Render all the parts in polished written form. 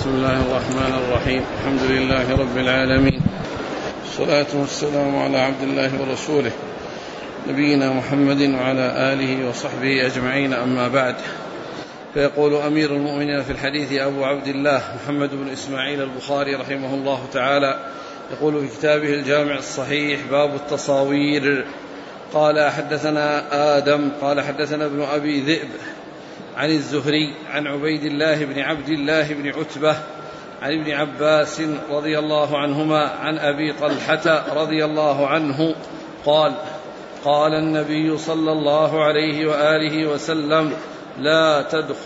بسم الله الرحمن الرحيم. الحمد لله رب العالمين، والصلاة والسلام على عبد الله ورسوله نبينا محمد وعلى آله وصحبه أجمعين، أما بعد. فيقول أمير المؤمنين في الحديث أبو عبد الله محمد بن إسماعيل البخاري رحمه الله تعالى، يقول في كتابه الجامع الصحيح: باب التصاوير. قال: حدثنا آدم قال حدثنا ابن أبي ذئب عن الزهري عن عبيد الله بن عبد الله بن عتبة عن ابن عباس رضي الله عنهما عن أبي طلحة رضي الله عنه قال: قال النبي صلى الله عليه وآله وسلم: لا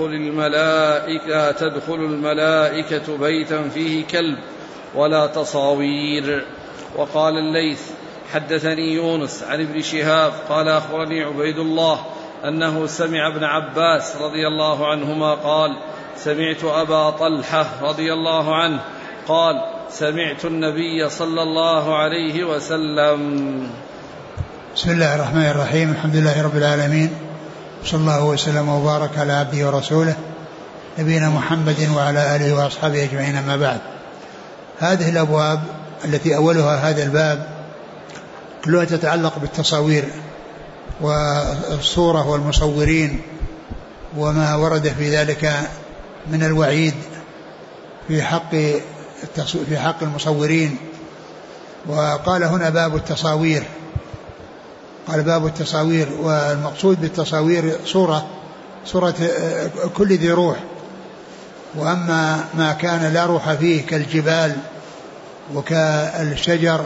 تدخل الملائكة بيتا فيه كلب ولا تصاوير. وقال الليث: حدثني يونس عن ابن شهاب قال: أخبرني عبيد الله أنه سمع ابن عباس رضي الله عنهما قال: سمعت أبا طلحة رضي الله عنه قال: سمعت النبي صلى الله عليه وسلم. بسم الله الرحمن الرحيم. الحمد لله رب العالمين، صلى الله وسلم وبارك على عبده ورسوله نبينا محمد وعلى آله وأصحابه أجمعين، أما بعد. هذه الأبواب التي أولها هذا الباب كلها تتعلق بالتصاوير والصورة والمصورين وما ورد في ذلك من الوعيد في حق المصورين. وقال هنا باب التصاوير، قال باب التصاوير، والمقصود بالتصاوير صورة كل ذي روح، وأما ما كان لا روح فيه كالجبال وكالشجر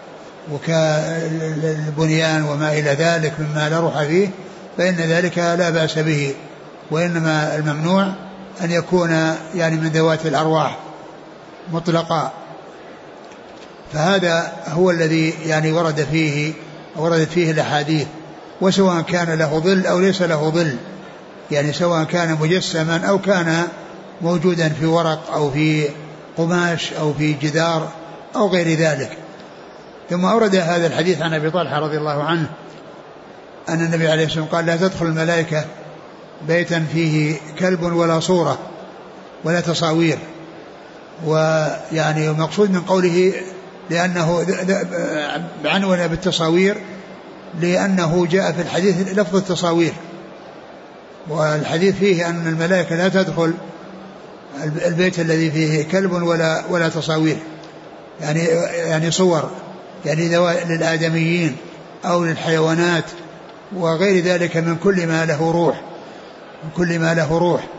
وكالبنيان وما إلى ذلك مما لا روح فيه فإن ذلك لا بأس به، وإنما الممنوع أن يكون يعني من ذوات الأرواح مطلقا. فهذا هو الذي يعني وردت فيه الأحاديث، وسواء كان له ظل أو ليس له ظل، يعني سواء كان مجسما أو كان موجودا في ورق أو في قماش أو في جدار أو غير ذلك. ثم أورد هذا الحديث عن أبي طلحة رضي الله عنه أن النبي عليه الصلاة والسلام قال: لا تدخل الملائكة بيتا فيه كلب ولا صورة ولا تصاوير. ويعني المقصود من قوله لأنه عنونا بالتصاوير لأنه جاء في الحديث لفظ التصاوير، والحديث فيه أن الملائكة لا البيت الذي فيه كلب ولا تصاوير، يعني صور، يعني للآدميين أو للحيوانات وغير ذلك من كل ما له روح.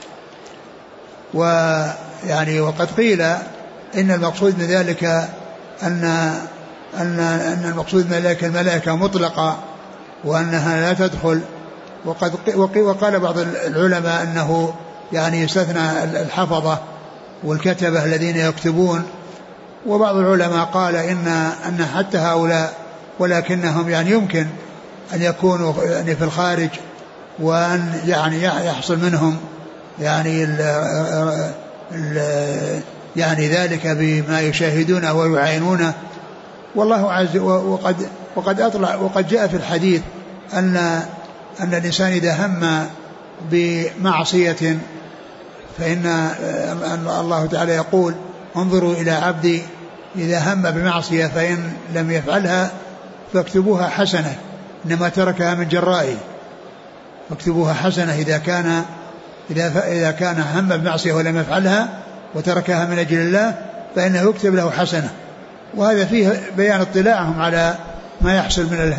ويعني وقد قيل إن المقصود من ذلك أن المقصود من الملائكة مطلقة وأنها لا تدخل. وقال بعض العلماء أنه يعني يستثنى الحفظة والكتبة الذين يكتبون، وبعض العلماء قال أن حتى هؤلاء ولكنهم يعني يمكن أن يكونوا يعني في الخارج، وأن يعني يحصل منهم يعني ذلك بما يشاهدونه ويعاينونه. والله عز وقد جاء في الحديث أن الإنسان إذا هم بمعصية فإن الله تعالى يقول: انظروا إلى عبدي إذا هم بمعصية فإن لم يفعلها فاكتبوها حسنة، إنما تركها من جرائه. فاكتبوها حسنة إذا كان هم بمعصية ولم يفعلها وتركها من أجل الله فإنه يكتب له حسنة. وهذا فيه بيان اطلاعهم على ما يحصل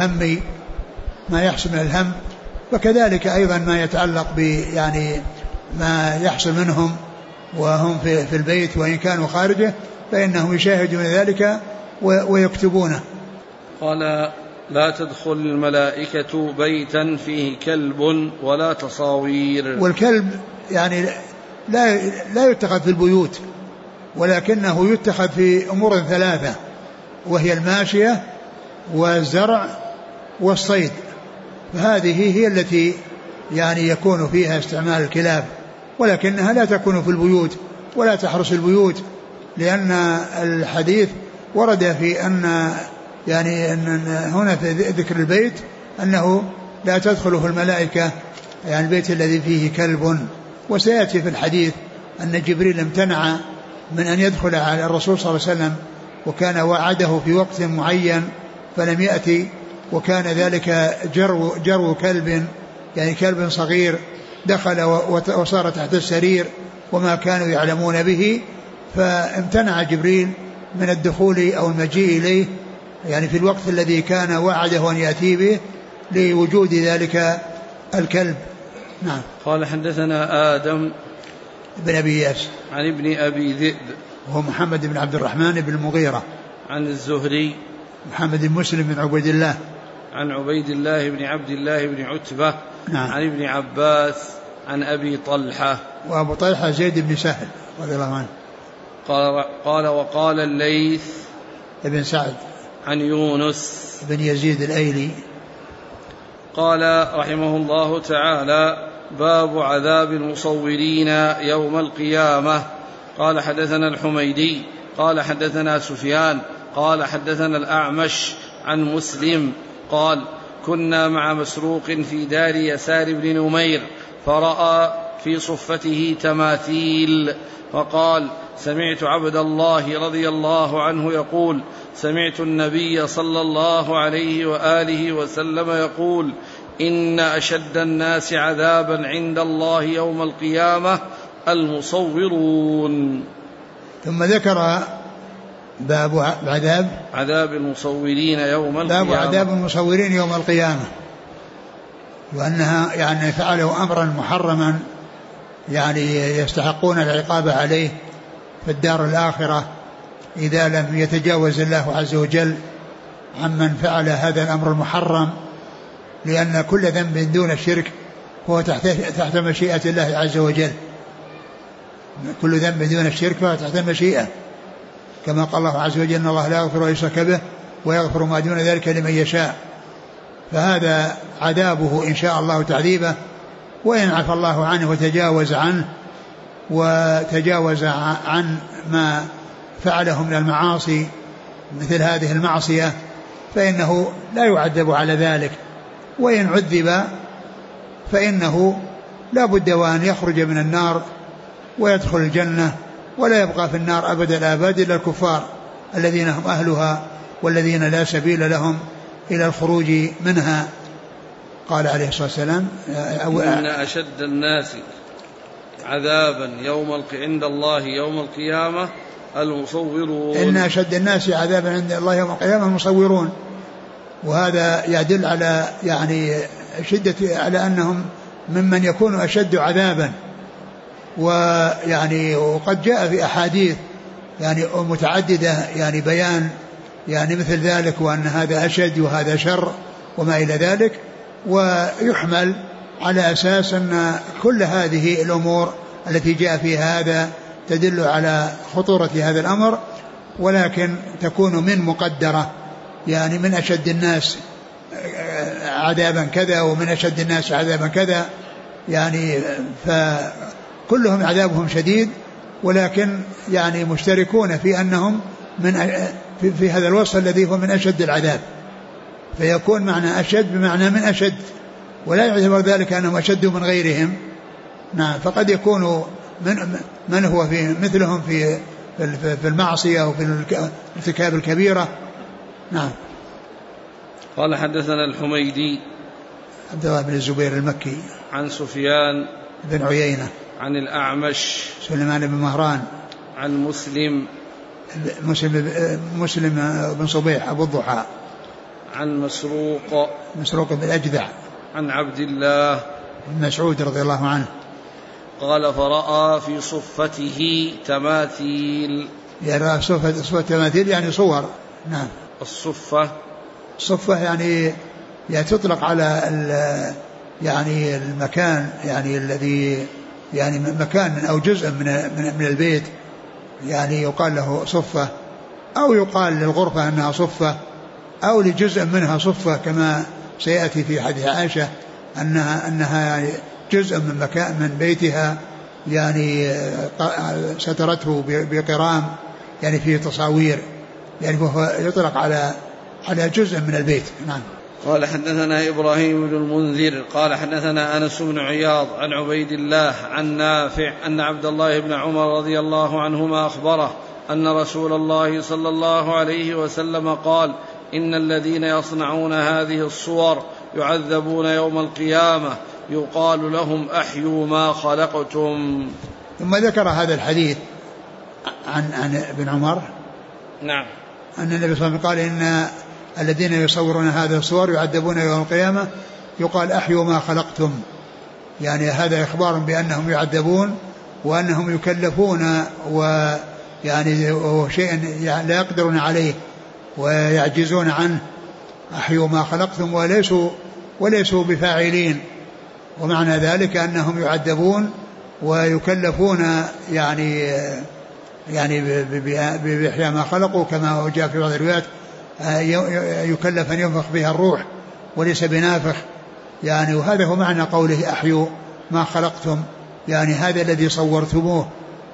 من الهم، وكذلك أيضا ما يتعلق يعني ما يحصل منهم وهم في البيت وإن كانوا خارجه فإنهم يشاهدون ذلك ويكتبونه. قال: لا تدخل الملائكة بيتا فيه كلب ولا تصاوير. والكلب يعني لا يتخذ في البيوت، ولكنه يتخذ في أمور ثلاثة، وهي الماشية والزرع والصيد. فهذه هي التي يعني يكون فيها استعمال الكلاب، ولكنها لا تكون في البيوت ولا تحرس البيوت، لأن الحديث ورد في أن هنا في ذكر البيت أنه لا تدخله الملائكة، يعني البيت الذي فيه كلب. وسيأتي في الحديث أن جبريل امتنع من أن يدخل على الرسول صلى الله عليه وسلم، وكان وعده في وقت معين فلم يأتي، وكان ذلك جرو كلب، يعني كلب صغير دخل وصار تحت السرير وما كانوا يعلمون به، فامتنع جبريل من الدخول أو المجيء إليه يعني في الوقت الذي كان وعده أن يأتي به لوجود ذلك الكلب. نعم. قال حدثنا آدم بن أبي إياس عن ابن أبي ذئب وهو محمد بن عبد الرحمن بن المغيرة عن الزهري محمد بن مسلم بن عبيد الله عن عبيد الله بن عبد الله بن عتبة نعم. عن ابن عباس عن أبي طلحة وأبو طلحة زيد بن سهل رضي الله عنه. قال وقال الليث ابن سعد عن يونس بن يزيد الأيلي قال رحمه الله تعالى: باب عذاب المصورين يوم القيامة. قال حدثنا الحميدي قال حدثنا سفيان قال حدثنا الأعمش عن مسلم قال: كنا مع مسروق في دار يسار بن نمير فرأى في صفته تماثيل فقال: سمعت عبد الله رضي الله عنه يقول: سمعت النبي صلى الله عليه وآله وسلم يقول: إن أشد الناس عذابا عند الله يوم القيامة المصورون. ثم ذكر باب عذاب المصورين يوم القيامة. باب عذاب المصورين يوم القيامة، وأنها يعني فعلوا أمرا محرما يعني يستحقون العقاب عليه في الدار الآخرة إذا لم يتجاوز الله عز وجل عمن فعل هذا الأمر المحرم، لأن كل ذنب دون الشرك هو تحت مشيئة الله عز وجل. كل ذنب دون الشرك هو تحت المشيئة، كما قال الله عز وجل: إن الله لا يغفر أن يشرك به ويغفر ما دون ذلك لمن يشاء. فهذا عذابه إن شاء الله تعذيبه، وإن عفى الله عنه وتجاوز عنه وتجاوز عن ما فعله من المعاصي مثل هذه المعصية فإنه لا يعذب على ذلك، وإن عذب فإنه لا بد وأن يخرج من النار ويدخل الجنة، ولا يبقى في النار أبد الآباد إلا الكفار الذين هم أهلها والذين لا سبيل لهم إلى الخروج منها. قال عليه الصلاة والسلام: إن أشد الناس عذابا عند الله يوم القيامة المصورون. إن أشد الناس عذابا عند الله يوم القيامة المصورون. وهذا يدل على يعني شدة، على أنهم ممن يكون أشد عذابا. ويعني وقد جاء في أحاديث يعني متعددة يعني بيان يعني مثل ذلك، وأن هذا أشد وهذا شر وما إلى ذلك، ويحمل على أساس أن كل هذه الأمور التي جاء فيها هذا تدل على خطورة هذا الأمر، ولكن تكون من مقدرة، يعني من أشد الناس عذابا كذا ومن أشد الناس عذابا كذا، يعني فكلهم عذابهم شديد، ولكن يعني مشتركون في أنهم في هذا الوصف الذي هو من أشد العذاب، فيكون معنى أشد بمعنى من أشد، ولا يعتبر ذلك أنهم أشد من غيرهم. نعم. فقد يكون من هو في مثلهم في المعصية وفي ارتكاب الكبيرة. نعم. قال حدثنا الحميدي عبد الله بن الزبير المكي عن سفيان بن عيينة عن الأعمش سليمان بن مهران عن مسلم بن صبيح أبو الضحى عن مسروق بن الأجدع عن عبد الله بن مسعود رضي الله عنه قال: فرأى في صفته تماثيل. يرى صفة تماثيل يعني صور. نعم. الصفة يعني تطلق على يعني المكان يعني الذي يعني مكان أو جزء من البيت، يعني يقال له صفة، أو يقال للغرفة أنها صفة، أو لجزء منها صفة، كما سيأتي في حديث عائشة أنها يعني جزء من مكان من بيتها يعني سترته بقرام يعني فيه تصاوير، يعني هو يطلق على جزء من البيت. نعم. قال حدثنا إبراهيم بن المنذر قال حدثنا أنس بن عياض عن عبيد الله عن نافع أن عبد الله بن عمر رضي الله عنهما أخبره أن رسول الله صلى الله عليه وسلم قال: إن الذين يصنعون هذه الصور يعذبون يوم القيامة يقال لهم أحيوا ما خلقتم. ثم ذكر هذا الحديث عن ابن عمر. نعم. أن النبي صلى الله عليه وسلم قال: إن الذين يصورون هذه الصور يعذبون يوم القيامة يقال أحيوا ما خلقتم. يعني هذا إخبار بأنهم يعذبون وأنهم يكلفون ويعني شيء لا يقدرون عليه ويعجزون عنه. أحيوا ما خلقتم وليسوا بفاعلين، ومعنى ذلك أنهم يعذبون ويكلفون يعني بإحياء ما خلقوا، كما جاء في بعض الروايات يكلف أن ينفخ بها الروح وليس بنافخ. يعني وهذا هو معنى قوله أحيوا ما خلقتم، يعني هذا الذي صورتموه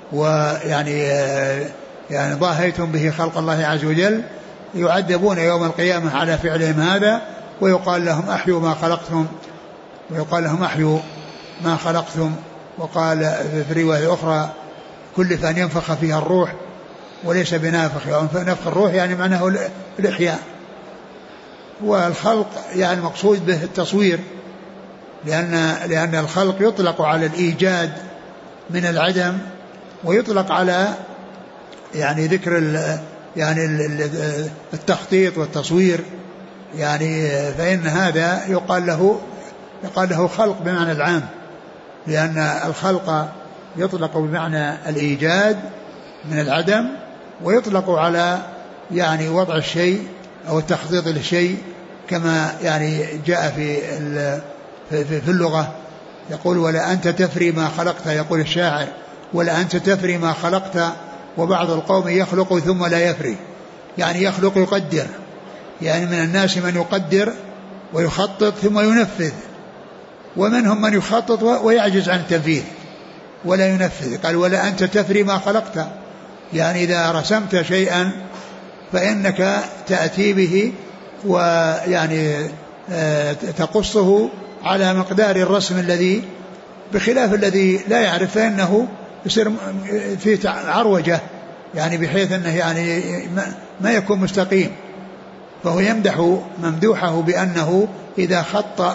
يعني ضاهيتم به خلق الله عز وجل يعذبون يوم القيامة على فعلهم هذا، ويقال لهم أحيوا ما خلقتم، ويقال لهم أحيوا ما خلقتم. وقال في رواية أخرى: كلف أن ينفخ فيها الروح وليس بنافخ. نفخ الروح يعني معناه الإحياء، والخلق يعني مقصود به التصوير، لأن الخلق يطلق على الإيجاد من العدم، ويطلق على يعني ذكر يعني التخطيط والتصوير، يعني فإن هذا يقال له خلق بمعنى العام، لأن الخلق يطلق بمعنى الإيجاد من العدم، ويطلق على يعني وضع الشيء أو التخطيط للشيء، كما يعني جاء في اللغة يقول: ولا أنت تفري ما خلقت، يقول الشاعر: ولا أنت تفري ما خلقت. وبعض القوم يخلق ثم لا يفري، يعني يخلق يقدر، يعني من الناس من يقدر ويخطط ثم ينفذ، ومنهم من يخطط ويعجز عن التنفيذ ولا ينفذ. قال: ولا أنت تفري ما خلقت، يعني إذا رسمت شيئا فإنك تأتي به ويعني تقصه على مقدار الرسم الذي، بخلاف الذي لا يعرف فإنه يصير في عروجة، يعني بحيث أنه يعني ما يكون مستقيم. فهو يمدح ممدوحه بأنه إذا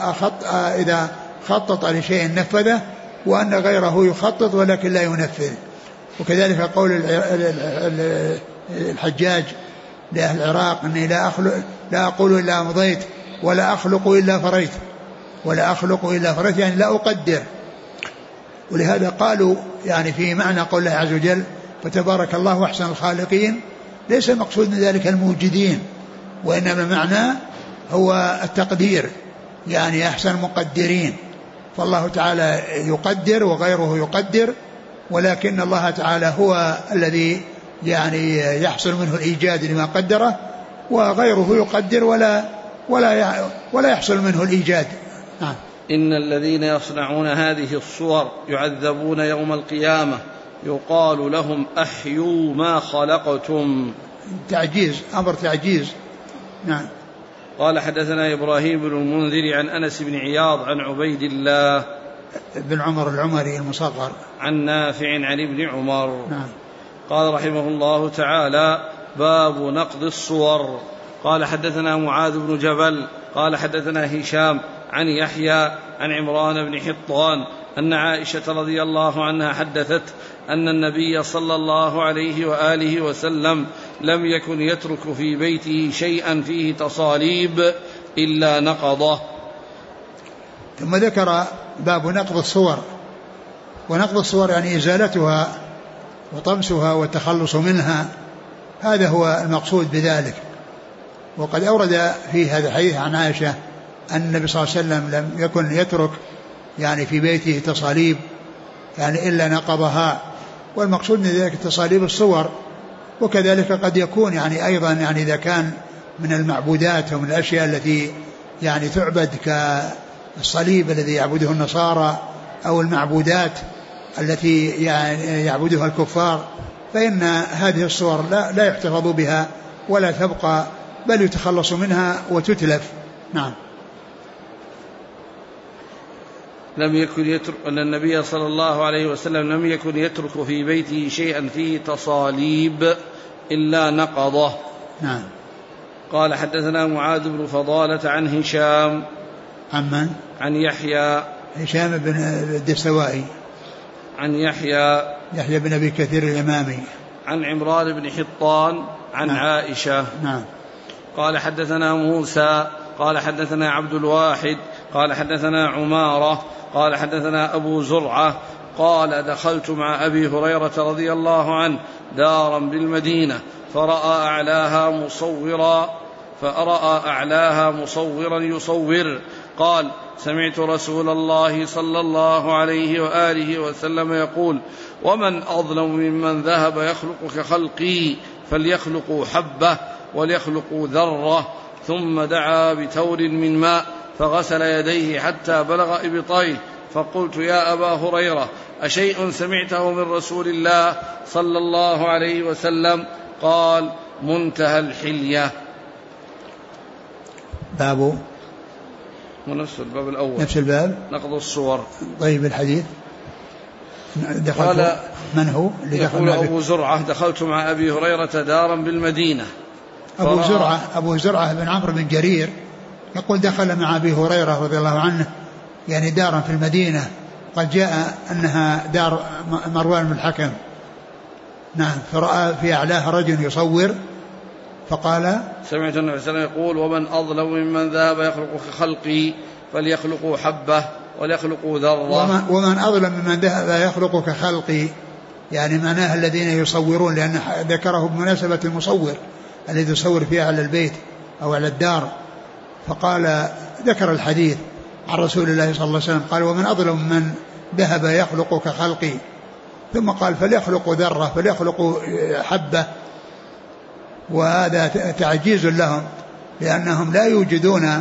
خطط لشيء نفذه، وأن غيره يخطط ولكن لا ينفذ. وكذلك قول الحجاج لأهل العراق: أني لا أقول إلا أمضيت ولا أخلق إلا فريت، ولا أخلق إلا فريت يعني لا أقدر. ولهذا قالوا يعني في معنى قول الله عز وجل: فتبارك الله أحسن الخالقين، ليس المقصود من ذلك الموجدين، وإنما معنى هو التقدير، يعني أحسن المقدرين. فالله تعالى يقدر وغيره يقدر، ولكن الله تعالى هو الذي يعني يحصل منه الإيجاد لما قدره، وغيره يقدر ولا يحصل منه الإيجاد. نعم. إن الذين يصنعون هذه الصور يعذبون يوم القيامة يقال لهم أحيوا ما خلقتم. تعجيز، أمر تعجيز. نعم. قال حدثنا إبراهيم بن المنذر عن أنس بن عياض عن عبيد الله بن عمر العمري المصغر عن نافع عن ابن عمر. نعم. قال رحمه الله تعالى: باب نقض الصور. قال حدثنا معاذ بن جبل قال حدثنا هشام عن يحيى عن عمران بن حطان أن عائشة رضي الله عنها حدثت أن النبي صلى الله عليه وآله وسلم لم يكن يترك في بيته شيئا فيه تصاليب إلا نقضه. ثم ذكر باب نقض الصور. ونقض الصور يعني إزالتها وطمسها والتخلص منها، هذا هو المقصود بذلك. وقد أورد في هذا الحديث عن عائشة أن النبي صلى الله عليه وسلم لم يكن يترك يعني في بيته تصاليب يعني إلا نقضها، والمقصود من ذلك تصاليب الصور. وكذلك قد يكون يعني أيضا يعني إذا كان من المعبودات ومن الأشياء التي يعني تعبد كالصليب الذي يعبده النصارى أو المعبودات التي يعني يعبدها الكفار، فإن هذه الصور لا يحتفظ بها ولا تبقى، بل يتخلص منها وتتلف. نعم. أن النبي صلى الله عليه وسلم لم يكن يترك في بيته شيئا فيه تصاليب إلا نقضه. نعم. قال حدثنا معاذ بن فضالة عن هشام عمن؟ عن يحيى هشام بن الدستوائي عن يحيى بن أبي كثير الإمامي عن عمران بن حطان عن نعم. عائشة. نعم. قال حدثنا موسى قال حدثنا عبد الواحد قال حدثنا عمارة قال حدثنا أبو زرعة قال دخلت مع أبي هريرة رضي الله عنه دارا بالمدينة فرأى أعلاها مصورا يصور. قال سمعت رسول الله صلى الله عليه وآله وسلم يقول ومن أظلم ممن ذهب يخلق كخلقي فليخلقوا حبة وليخلقوا ذرة. ثم دعا بتور من ماء فغسل يديه حتى بلغ إبطيه. فقلت يا أبا هريرة أشيء سمعته من رسول الله صلى الله عليه وسلم؟ قال منتهى الحلية. باب ونفس الباب الأول نفس الباب نقض الصور. طيب الحديث قال من هو اللي يقول أبو زرعة دخلت مع أبي هريرة دارا بالمدينة. أبو زرعة بن عمرو بن جرير يقول دخل مع أبي هريرة رضي الله عنه يعني دارا في المدينة قد جاء أنها دار مروان بن الحكم. نعم. فرأى في أعلاها رجل يصور فقال سمعت النبي صلى الله عليه وسلم يقول ومن أظلم ممن ذهب يخلق كخلقي فليخلقوا حبة وليخلقوا ذرة. ومن أظلم ممن ذهب يخلق كخلقي يعني معناها الذين يصورون، لأن ذكره بمناسبة المصور الذي يصور فيه على البيت أو على الدار. فقال ذكر الحديث عن رسول الله صلى الله عليه وسلم قال ومن أظلم من ذهب يخلق كخلقي، ثم قال فليخلقوا ذرة فليخلقوا حبة. وهذا تعجيز لهم لأنهم لا يوجدون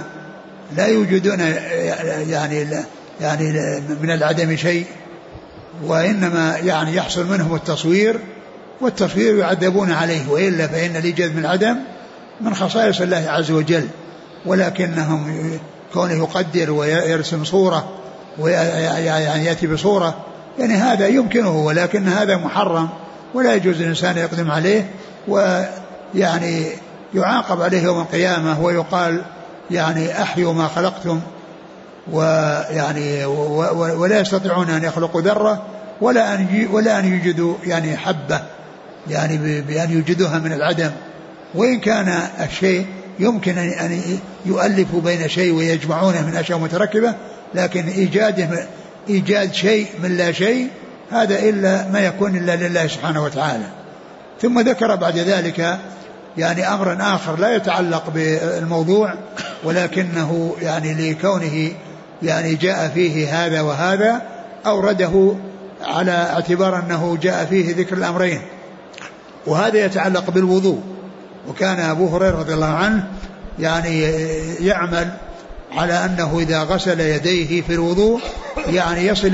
يعني من العدم شيء، وإنما يعني يحصل منهم التصوير، والتصوير يعذبون عليه، وإلا فإن الإيجاد من العدم من خصائص الله عز وجل. ولكنهم كونه يقدر ويرسم صورة ويعني يأتي بصورة يعني هذا يمكنه، ولكن هذا محرم ولا يجوز الإنسان يقدم عليه، ويعني يعاقب عليه يوم القيامة ويقال يعني أحيوا ما خلقتم، ويعني ولا يستطيعون أن يخلقوا ذرة ولا أن يوجدوا يعني حبة يعني بأن يوجدوها من العدم. وإن كان الشيء يمكن أن يؤلفوا بين شيء ويجمعونه من أشياء متركبة، لكن إيجاد شيء من لا شيء هذا إلا ما يكون إلا لله سبحانه وتعالى. ثم ذكر بعد ذلك يعني أمر آخر لا يتعلق بالموضوع، ولكنه يعني لكونه يعني جاء فيه هذا وهذا أورده على اعتبار أنه جاء فيه ذكر الأمرين، وهذا يتعلق بالوضوء. وكان أبو هريرة رضي الله عنه يعني يعمل على أنه إذا غسل يديه في الوضوء يعني يصل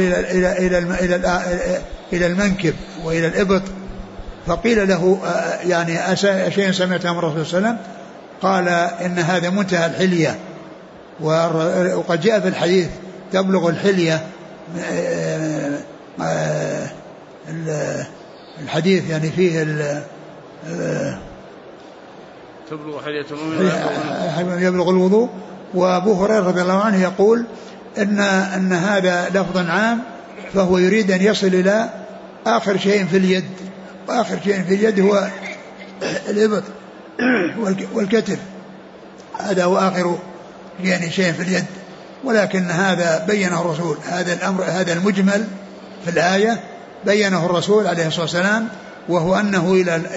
إلى المنكب وإلى الإبط. فقيل له يعني شيء سمعته من الرسول صلى الله عليه وسلم؟ قال إن هذا منتهى الحلية. وقد جاء في الحديث تبلغ الحلية، الحديث يعني فيه تبلغ حلية المؤمن يبلغ الوضوء. وأبو هريرة رضي الله عنه يقول إن هذا لفظ عام، فهو يريد أن يصل إلى آخر شيء في اليد، وآخر شيء في اليد هو الإبط والكتف، هذا هو آخر يعني شيء في اليد. ولكن هذا بينه الرسول، هذا الأمر هذا المجمل في الآية بينه الرسول عليه الصلاة والسلام، وهو أنه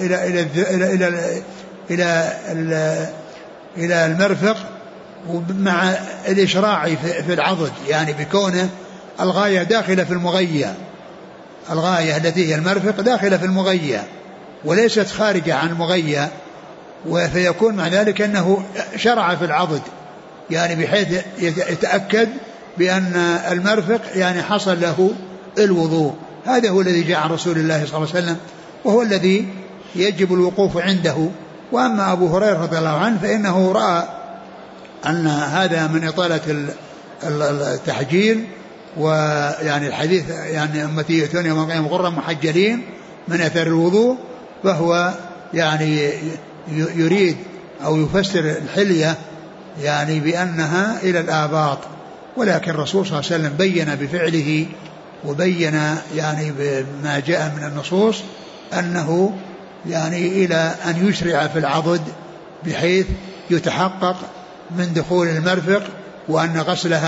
إلى المرفق مع الإشراع في العضد، يعني بكونه الغاية داخلة في المغية، الغاية التي هي المرفق داخلة في المغية وليست خارجة عن المغية، فيكون مع ذلك أنه شرع في العضد يعني بحيث يتأكد بأن المرفق يعني حصل له الوضوء. هذا هو الذي جاء عن رسول الله صلى الله عليه وسلم، وهو الذي يجب الوقوف عنده. وأما أبو هريرة رضي الله عنه فإنه رأى أن هذا من إطالة التحجيل، ويعني الحديث يعني أمتي يأتون يوم القيامة غرا محجلين من أثر الوضوء، فهو يعني يريد أو يفسر الحلية يعني بأنها إلى الآباط، ولكن الرسول صلى الله عليه وسلم بين بفعله وبين يعني بما جاء من النصوص أنه يعني إلى أن يشرع في العضد بحيث يتحقق من دخول المرفق وأنه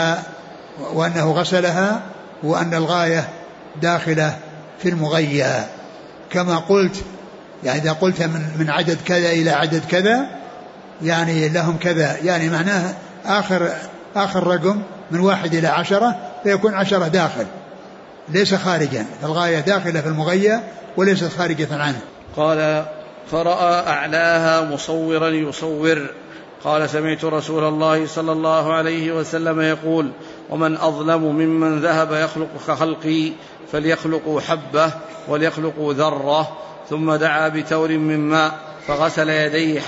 غسلها وأن الغاية داخلة في المغية كما قلت. يعني إذا قلت من عدد كذا إلى عدد كذا يعني لهم كذا، يعني معناه آخر رقم من 1 إلى 10 فيكون 10 داخل ليس خارجا، فالغاية داخلة في المغية وليست خارجة عنه. قال فرأى أعلاها مصورا يصور. قال سمعت رسول الله صلى الله عليه وسلم يقول: ومن أظلم ممن ذهب يخلق كخلقي فليخلقوا حبة وليخلقوا ذرة. ثم دعا بتور من ماء فغسل يديه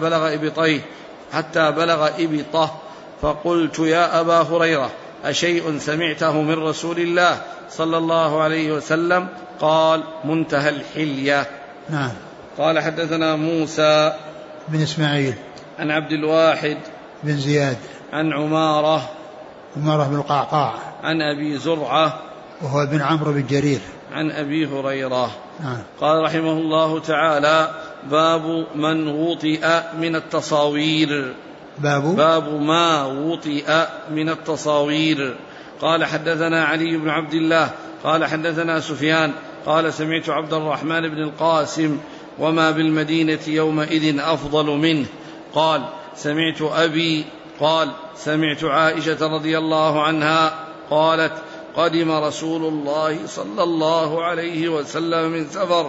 حتى بلغ إبطه. فقلت: يا أبا هريرة، أشيء سمعته من رسول الله صلى الله عليه وسلم؟ قال: منتهى الحلية. نعم. قال حدثنا موسى بن إسماعيل عن عبد الواحد بن زياد عن عمارة بن القعقاع عن أبي زرعة وهو بن عمرو بن جرير عن أبي هريرة. قال رحمه الله تعالى: باب من وطئ من التصاوير. باب ما وطئ من التصاوير. قال حدثنا علي بن عبد الله قال حدثنا سفيان قال سمعت عبد الرحمن بن القاسم وما بالمدينة يومئذ أفضل منه قال سمعت أبي قال سمعت عائشة رضي الله عنها قالت: قدم رسول الله صلى الله عليه وسلم من سفر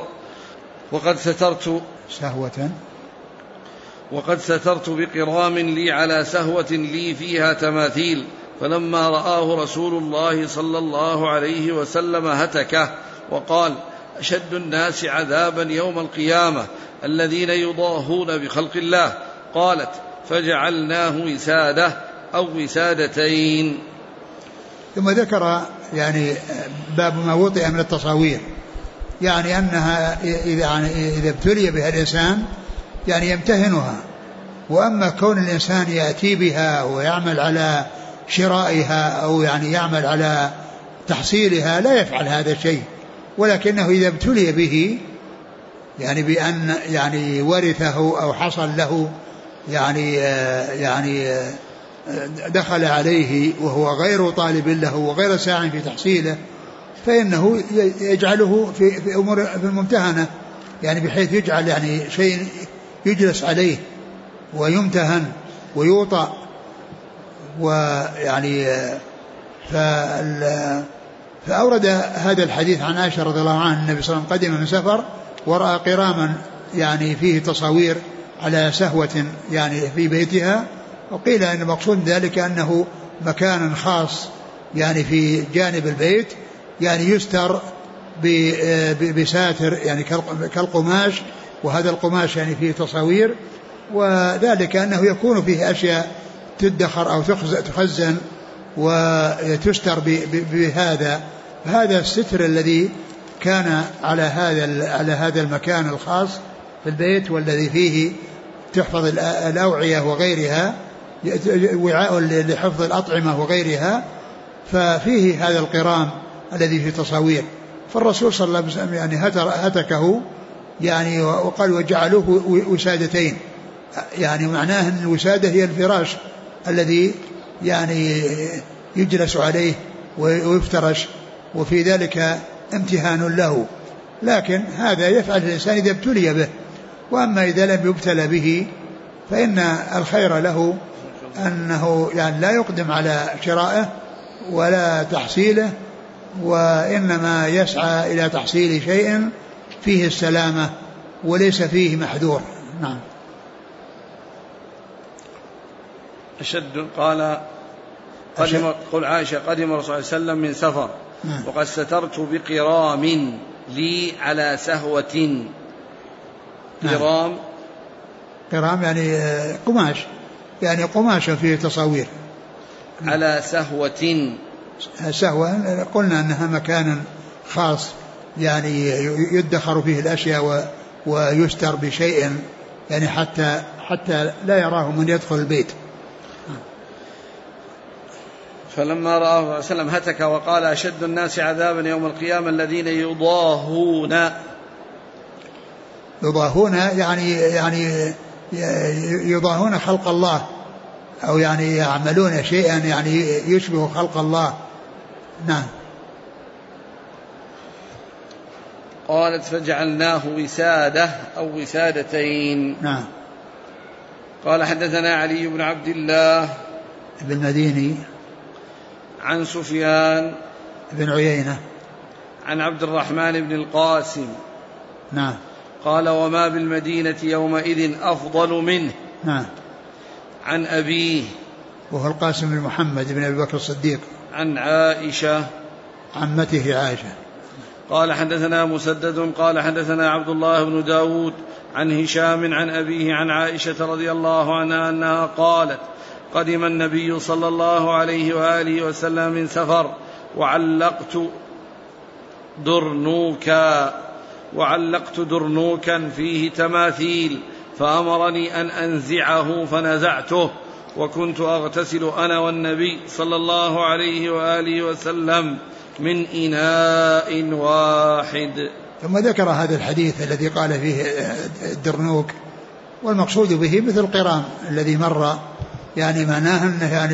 وقد سترت بقرام لي على سهوة لي فيها تماثيل، فلما رآه رسول الله صلى الله عليه وسلم هتكه وقال: أشد الناس عذابا يوم القيامة الذين يضاهون بخلق الله. قالت: فجعلناه وسادة أو وسادتين. ثم ذكر يعني باب ما وطئ من التصاوير، يعني أنها إذا ابتلي بها الإنسان يعني يمتهنها، وأما كون الإنسان يأتي بها ويعمل على شرائها أو يعني يعمل على تحصيلها لا يفعل هذا الشيء، ولكنه إذا ابتلي به يعني بأن يعني ورثه أو حصل له يعني دخل عليه وهو غير طالب له وغير ساع في تحصيله، فإنه يجعله في أمور في الممتهنة، يعني بحيث يجعل يعني شيء يجلس عليه ويمتهن ويوطأ. ويعني فأورد هذا الحديث عن عائشة رضي الله عنها النبي صلى الله عليه وسلم قدم من سفر ورأى قراما يعني فيه تصاوير على سهوة يعني في بيتها، وقيل أن المقصود ذلك أنه مكان خاص يعني في جانب البيت يعني يستر بساتر يعني كالقماش، وهذا القماش يعني فيه تصاوير، وذلك أنه يكون فيه أشياء تدخر أو تخزن وتستر بهذا. هذا الستر الذي كان على هذا المكان الخاص في البيت والذي فيه تحفظ الأوعية وغيرها، وعاء لحفظ الأطعمة وغيرها، ففيه هذا القرام الذي فيه تصاوير. فالرسول صلى الله عليه وسلم يعني هتكه يعني وقال: وجعلوه وسادتين، يعني معناه أن الوسادة هي الفراش الذي يعني يجلس عليه ويفترش، وفي ذلك امتهان له، لكن هذا يفعل الإنسان إذا ابتلي به. وأما إذا لم يبتلى به فإن الخير له أنه يعني لا يقدم على شرائه ولا تحصيله، وإنما يسعى إلى تحصيل شيء فيه السلامة وليس فيه محذور. نعم. قل عائشة: قدم الرسول صلى الله عليه وسلم من سفر وقد سترت بقرام لي على سهوة. قرام يعني قماش، يعني قماش فيه تصاوير على سهوة سهوا قلنا أنها مكان خاص يعني يدخر فيه الأشياء ويستر بشيء يعني حتى لا يراه من يدخل البيت. فلما رآه صلى الله عليه وسلم هتك وقال أشد الناس عذابا يوم القيامة الذين يضاهون يعني يضاهون خلق الله أو يعني يعملون شيئا يعني يشبه خلق الله. نعم. قالت فجعلناه وسادة أو وسادتين. نعم. قال حدثنا علي بن عبد الله بن مديني عن سفيان بن عيينة عن عبد الرحمن بن القاسم. نعم. قال وما بالمدينة يومئذ أفضل منه. نعم. عن أبيه وهو القاسم بن محمد بن أبي بكر الصديق عن عائشة عمته عائشة. قال حدثنا مسدد قال حدثنا عبد الله بن داود عن هشام عن أبيه عن عائشة رضي الله عنها أنها قالت قدم النبي صلى الله عليه وآله وسلم من سفر وعلقت درنوكا فيه تماثيل فأمرني أن أنزعه فنزعته وكنت أغتسل أنا والنبي صلى الله عليه وآله وسلم من إناء واحد. ثم ذكر هذا الحديث الذي قال فيه الدرنوك والمقصود به مثل القرام الذي مر يعني معناه أنه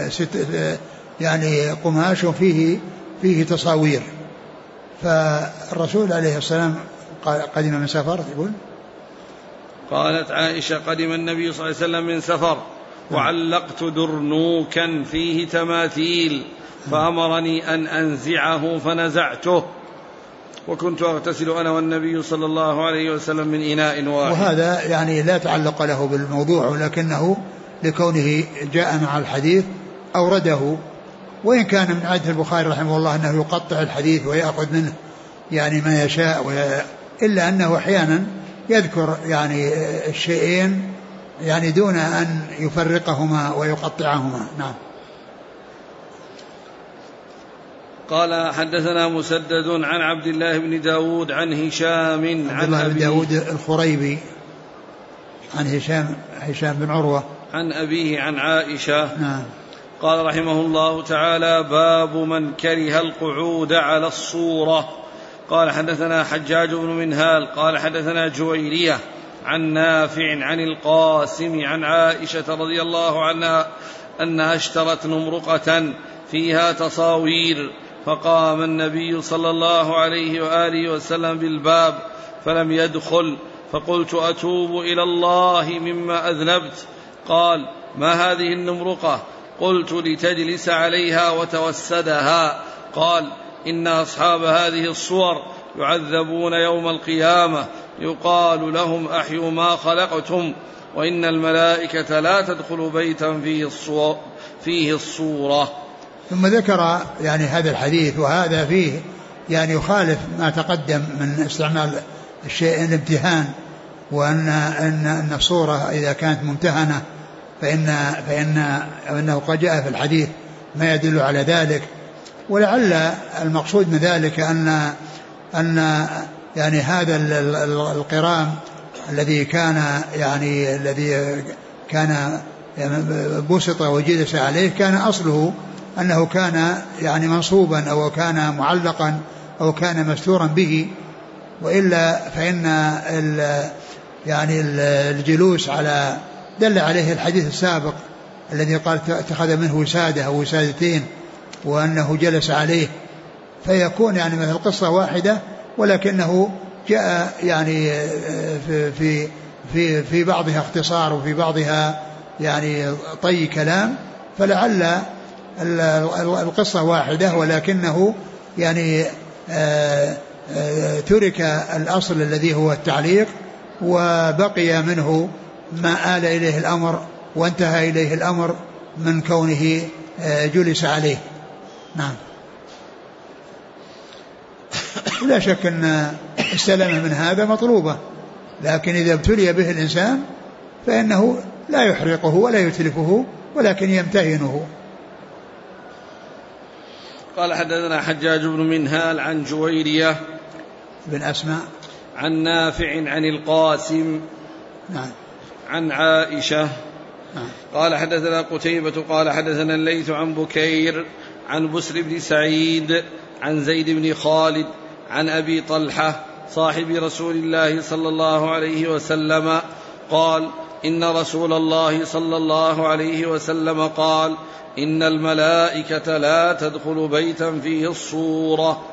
يعني قماش فيه تصاوير. فالرسول عليه السلام قدم من سفر يقول. قالت عائشة قدم النبي صلى الله عليه وسلم من سفر وعلقت درنوكا فيه تماثيل فأمرني أن أنزعه فنزعته وكنت أغتسل أنا والنبي صلى الله عليه وسلم من إناء واحد. وهذا يعني لا تعلق له بالموضوع ولكنه لكونه جاء مع الحديث أورده وإن كان من عادة البخاري رحمه الله أنه يقطع الحديث ويأخذ منه يعني ما يشاء إلا أنه أحيانا يذكر يعني الشيئين يعني دون أن يفرقهما ويقطعهما. نعم. قال حدثنا مسدد عن عبد الله بن داود عن هشام عبد الله بن داود الخريبي عن هشام بن عروة عن أبيه عن عائشة. نعم. قال رحمه الله تعالى باب من كره القعود على الصورة. قال حدثنا حجاج بن منهال قال حدثنا جويرية عن نافع عن القاسم عن عائشة رضي الله عنها أنها اشترت نمرقة فيها تصاوير فقام النبي صلى الله عليه وآله وسلم بالباب فلم يدخل فقلت أتوب إلى الله مما أذنبت. قال ما هذه النمرقة؟ قلت لتجلس عليها وتوسدها. قال إن أصحاب هذه الصور يعذبون يوم القيامة يقال لهم أحيوا ما خلقتم وإن الملائكة لا تدخل بيتا فيه الصورة. ثم ذكر يعني هذا الحديث وهذا فيه يعني يخالف ما تقدم من استعمال الشيء الامتهان وأن الصورة إذا كانت ممتهنة فإنه قد جاء في الحديث ما يدل على ذلك. ولعل المقصود من ذلك أن يعني هذا القرام الذي كان بسط وجلس عليه كان أصله أنه كان يعني منصوبا أو كان معلقا أو كان مستورا به وإلا فإن يعني الجلوس على دل عليه الحديث السابق الذي قال اتخذ منه وسادة أو وسادتين وأنه جلس عليه فيكون يعني مثل قصة واحدة ولكنه جاء يعني في بعضها اختصار وفي بعضها يعني طي كلام فلعل القصة واحدة ولكنه يعني ترك الأصل الذي هو التعليق وبقي منه ما آل إليه الأمر وانتهى إليه الأمر من كونه جلس عليه. نعم. لا شك أن السلامة من هذا مطلوبة لكن إذا ابتلي به الإنسان فإنه لا يحرقه ولا يتلفه ولكن يمتهنه. قال حدثنا حجاج بن منهال عن جويرية بن أسماء عن نافع عن القاسم نعم عن عائشة نعم. قال حدثنا قتيبة قال حدثنا الليث عن بكير عن بسر بن سعيد عن زيد بن خالد عن أبي طلحة صاحب رسول الله صلى الله عليه وسلم قال إن رسول الله صلى الله عليه وسلم قال إن الملائكة لا تدخل بيتا فيه الصورة.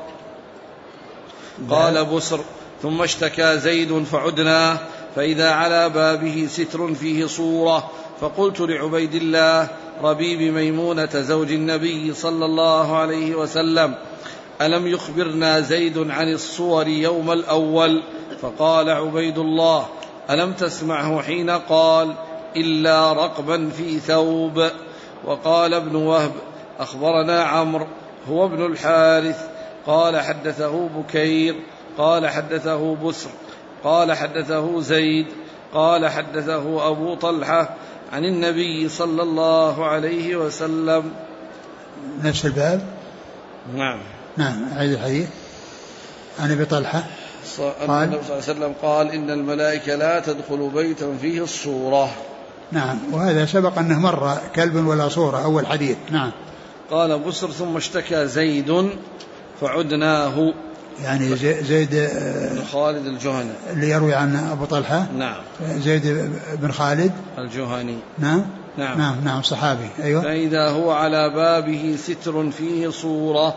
قال بسر ثم اشتكى زيد فعدناه فإذا على بابه ستر فيه صورة، فقلت لعبيد الله ربيب ميمونة زوج النبي صلى الله عليه وسلم ألم يخبرنا زيد عن الصور يوم الأول؟ فقال عبيد الله ألم تسمعه حين قال إلا رقبا في ثوب. وقال ابن وهب أخبرنا عمرو هو ابن الحارث قال حدثه بكير قال حدثه بسر قال حدثه زيد قال حدثه أبو طلحة عن النبي صلى الله عليه وسلم. نفس الباب. نعم عيد الحديث عن أبي طلحة قال النبي صلى الله عليه وسلم قال إن الملائكة لا تدخل بيتا فيه الصورة. نعم، وهذا سبق أنه مر كلب ولا صورة أول حديث. نعم. قال بسر ثم اشتكى زيد فعدناه، يعني زيد بن خالد الجهني اللي يروي عن أبو طلحة. نعم. زيد بن خالد الجهني. نعم صحابي. أيوة. فإذا هو على بابه ستر فيه صورة،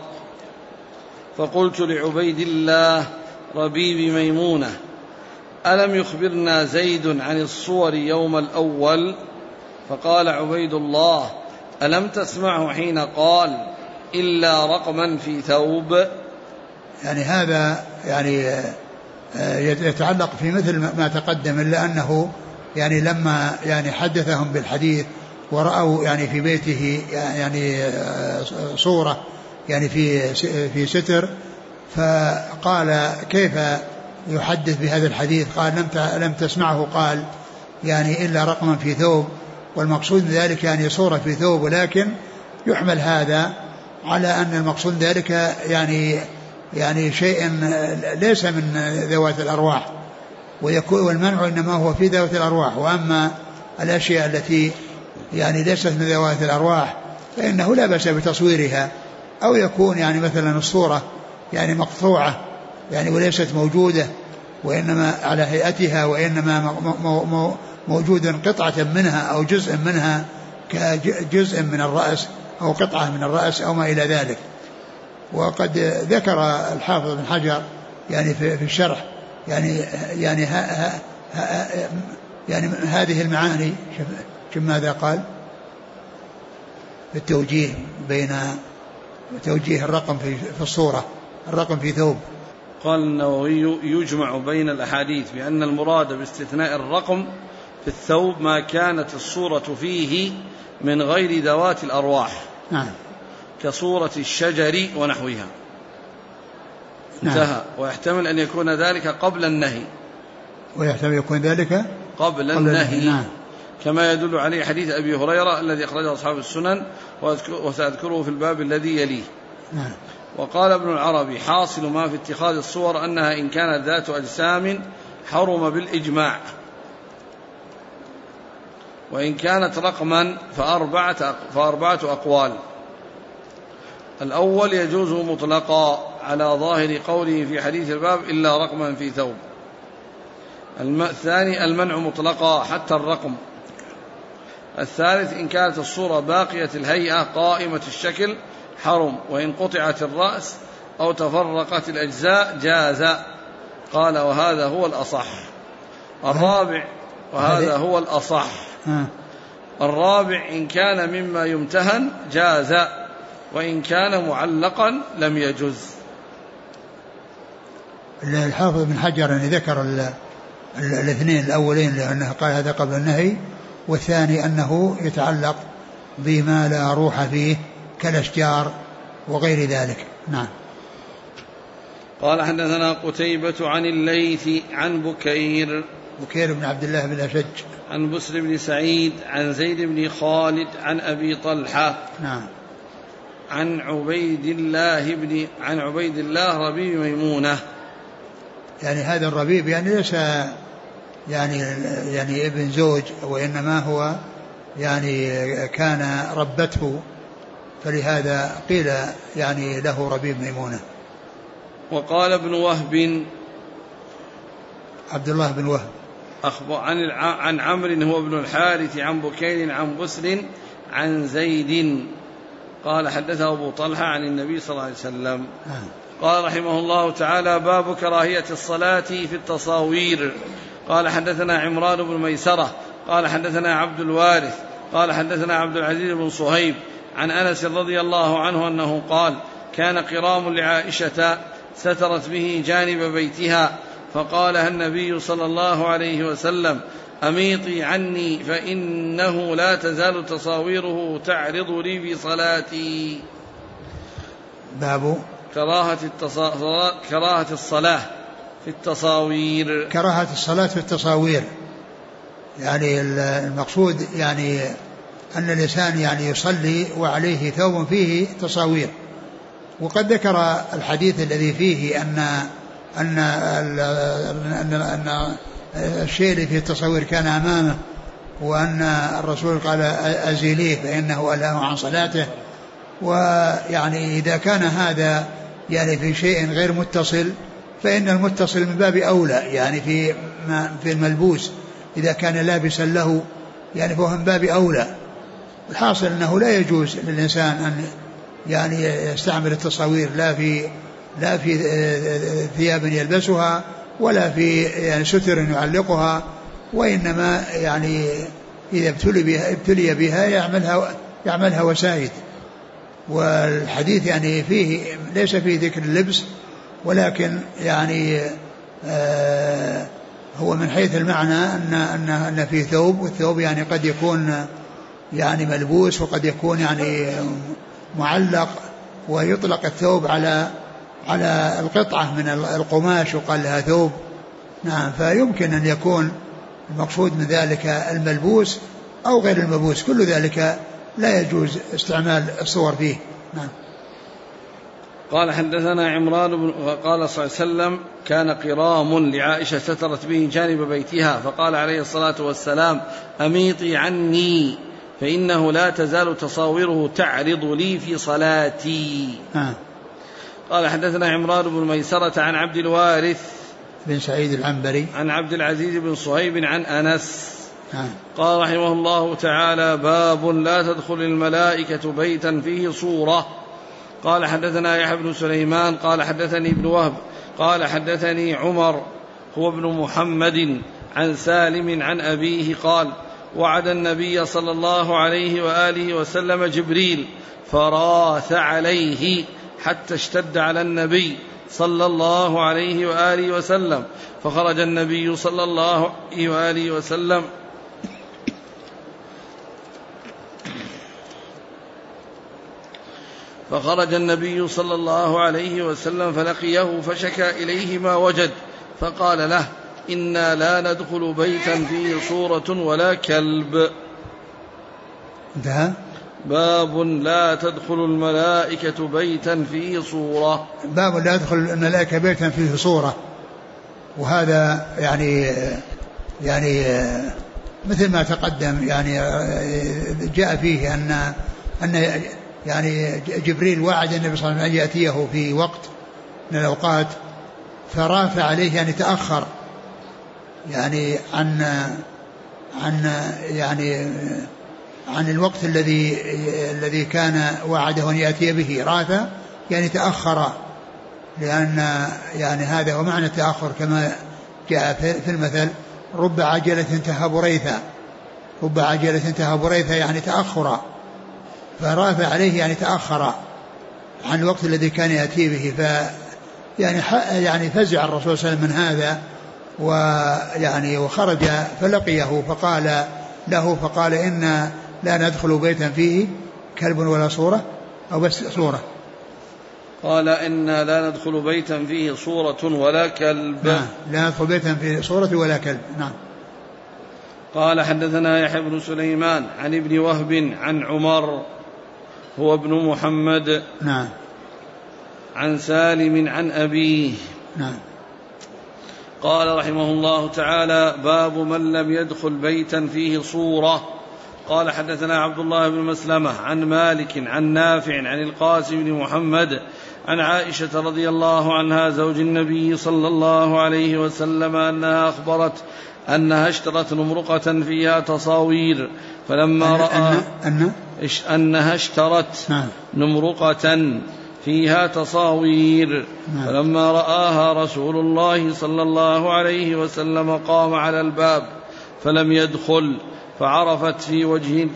فقلت لعبيد الله ربيب ميمونة ألم يخبرنا زيد عن الصور يوم الأول؟ فقال عبيد الله ألم تسمعه حين قال إلا رقما في ثوب؟ يعني هذا يعني يتعلق في مثل ما تقدم، إلا أنه يعني لما يعني حدثهم بالحديث ورأوا يعني في بيته يعني صورة يعني في ستر، فقال كيف يحدث بهذا الحديث؟ قال لم تسمعه قال يعني إلا رقما في ثوب، والمقصود ذلك يعني صورة في ثوب، ولكن يحمل هذا على أن المقصود ذلك يعني شيء ليس من ذوات الأرواح، والمنع إنما هو في ذوات الأرواح، وأما الأشياء التي يعني ليست من ذوات الأرواح فإنه لا بأس بتصويرها، أو يكون يعني مثلا الصورة يعني مقطوعة يعني وليست موجودة وإنما على هيئتها، وإنما موجود قطعة منها أو جزء منها كجزء من الرأس أو قطعة من الرأس أو ما إلى ذلك. وقد ذكر الحافظ بن حجر يعني في الشرح يعني هذه المعاني. شوف ماذا قال في التوجيه بين توجيه الرقم في الصورة الرقم في ثوب. قال النووي يجمع بين الأحاديث بأن المراد باستثناء الرقم في الثوب ما كانت الصورة فيه من غير ذوات الأرواح. نعم. كصورة الشجر ونحوها. نعم. انتهى. ويحتمل أن يكون ذلك قبل النهي. ويحتمل يكون ذلك قبل النهي. نعم. كما يدل عليه حديث أبي هريرة الذي أخرجه أصحاب السنن وسأذكره في الباب الذي يليه. نعم. وقال ابن العربي حاصل ما في اتخاذ الصور أنها إن كانت ذات أجسام حرم بالإجماع، وإن كانت رقما فأربعة أقوال. الأول يجوز مطلقا على ظاهر قوله في حديث الباب إلا رقما في ثوب. الثاني المنع مطلقا حتى الرقم. الثالث إن كانت الصورة باقية الهيئة قائمة الشكل حرم، وإن قطعت الرأس أو تفرقت الأجزاء جاز. قال وهذا هو الأصح. الرابع وهذا هو الأصح. الرابع إن كان مما يمتهن جاز، وإن كان معلقا لم يجز. الحافظ بن حجر يعني ذكر الاثنين الأولين لأنه قال هذا قبل النهي، والثاني أنه يتعلق بما لا روح فيه كالأشجار وغير ذلك. نعم. قال حدثنا قتيبة عن الليث عن بكير بن عبد الله بن الأشج عن بسر بن سعيد عن زيد بن خالد عن أبي طلحة. نعم. عن عبيد الله ربيب ميمونة. يعني هذا الربيب يعني ليس يعني ابن زوج، وإنما هو يعني كان ربته، فلهذا قيل يعني له ربيب ميمونة. وقال ابن وهب عبد الله بن وهب أخبر عن عمرو هو ابن الحارث عن بكير عن بسر عن زيد قال حدثه أبو طلحة عن النبي صلى الله عليه وسلم. قال رحمه الله تعالى: باب كراهية الصلاة في التصاوير. قال حدثنا عمران بن ميسرة قال حدثنا عبد الوارث قال حدثنا عبد العزيز بن صهيب عن أنس رضي الله عنه أنه قال: كان قرام لعائشة سترت به جانب بيتها، فقالها النبي صلى الله عليه وسلم: أميطي عني فإنه لا تزال تصاويره تعرض لي في صلاتي. باب كراهة الصلاة في التصاوير. كراهة الصلاة في التصاوير، يعني المقصود يعني أن الإنسان يعني يصلي وعليه ثوب فيه تصاوير. وقد ذكر الحديث الذي فيه أن الشيء اللي فيه التصاوير كان أمامه، وأن الرسول قال: أزيليه فإنه ألاه عن صلاته. ويعني إذا كان هذا يعني في شيء غير متصل، فإن المتصل من باب أولى، يعني في الملبوس إذا كان لابسا له يعني فهو من باب أولى. الحاصل أنه لا يجوز للإنسان أن يعني يستعمل التصاوير لا في ثياب يلبسها ولا في يعني ستر يعلقها، وإنما يعني إذا ابتلي بها يعملها وسائد. والحديث يعني فيه ليس فيه ذكر اللبس، ولكن يعني هو من حيث المعنى أن فيه ثوب، والثوب يعني قد يكون يعني ملبوس وقد يكون يعني معلق، ويطلق الثوب على القطعة من القماش وقال لها ثوب. نعم، فيمكن أن يكون المقصود من ذلك الملبوس أو غير الملبوس، كل ذلك لا يجوز استعمال الصور فيه. نعم. قال حدثنا عمران قال صلى الله عليه وسلم: كان قرام لعائشة سترت به جانب بيتها، فقال عليه الصلاة والسلام: أميطي عني فإنه لا تزال تصاويره تعرض لي في صلاتي. قال حدثنا عمران بن ميسرة عن عبد الوارث بن سعيد العنبري عن عبد العزيز بن صهيب عن أنس قال رحمه الله تعالى: باب لا تدخل الملائكة بيتا فيه صورة. قال حدثنا يحيى بن سليمان قال حدثني ابن وهب قال حدثني عمر هو ابن محمد عن سالم عن أبيه قال: وعد النبي صلى الله عليه وآله وسلم جبريل فراث عليه حتى اشتد على النبي صلى الله عليه وآله وسلم، فخرج النبي صلى الله عليه وآله وسلم فلقيه فشكى إليه ما وجد، فقال له: إنا لا ندخل بيتا فيه صورة ولا كلب. انتهى. باب لا تدخل الملائكة بيتا فيه صورة. باب لا تدخل الملائكة بيتا فيه صورة. وهذا يعني مثل ما تقدم، يعني جاء فيه أن يعني جبريل وعد النبي صلى الله عليه وسلم أن يأتيه في وقت من الأوقات، فرافع عليه يعني تأخر يعني عن الوقت الذي كان وعده أن يأتي به، رافع يعني تأخر، لأن يعني هذا هو معنى التأخر كما جاء في المثل: رب عجلة انتهى بريثة يعني تأخر، فرافع عليه يعني تأخر عن الوقت الذي كان يأتي به. يعني فزع الرسول صلى الله عليه وسلم من هذا، ويعني وخرج فلقيه فقال: إن لا ندخل بيتا فيه كلب ولا صورة، أو بس صورة. قال: إنا لا ندخل بيتا فيه صورة ولا كلب. نعم، لا ندخل بيتا فيه صورة ولا كلب. نعم. قال حدثنا يحيى بن سليمان عن ابن وهب عن عمر هو ابن محمد. نعم. عن سالم عن أبيه. نعم. قال رحمه الله تعالى: باب من لم يدخل بيتا فيه صورة. قال حدثنا عبد الله بن مسلمة عن مالك عن نافع عن القاسم بن محمد عن عائشة رضي الله عنها زوج النبي صلى الله عليه وسلم أنها أخبرت أنها اشترت نمرقة فيها تصاوير، فلما رأى أنها اشترت نمرقة فيها تصاوير، فلما رآها رسول الله صلى الله عليه وسلم قام على الباب فلم يدخل، فعرفت في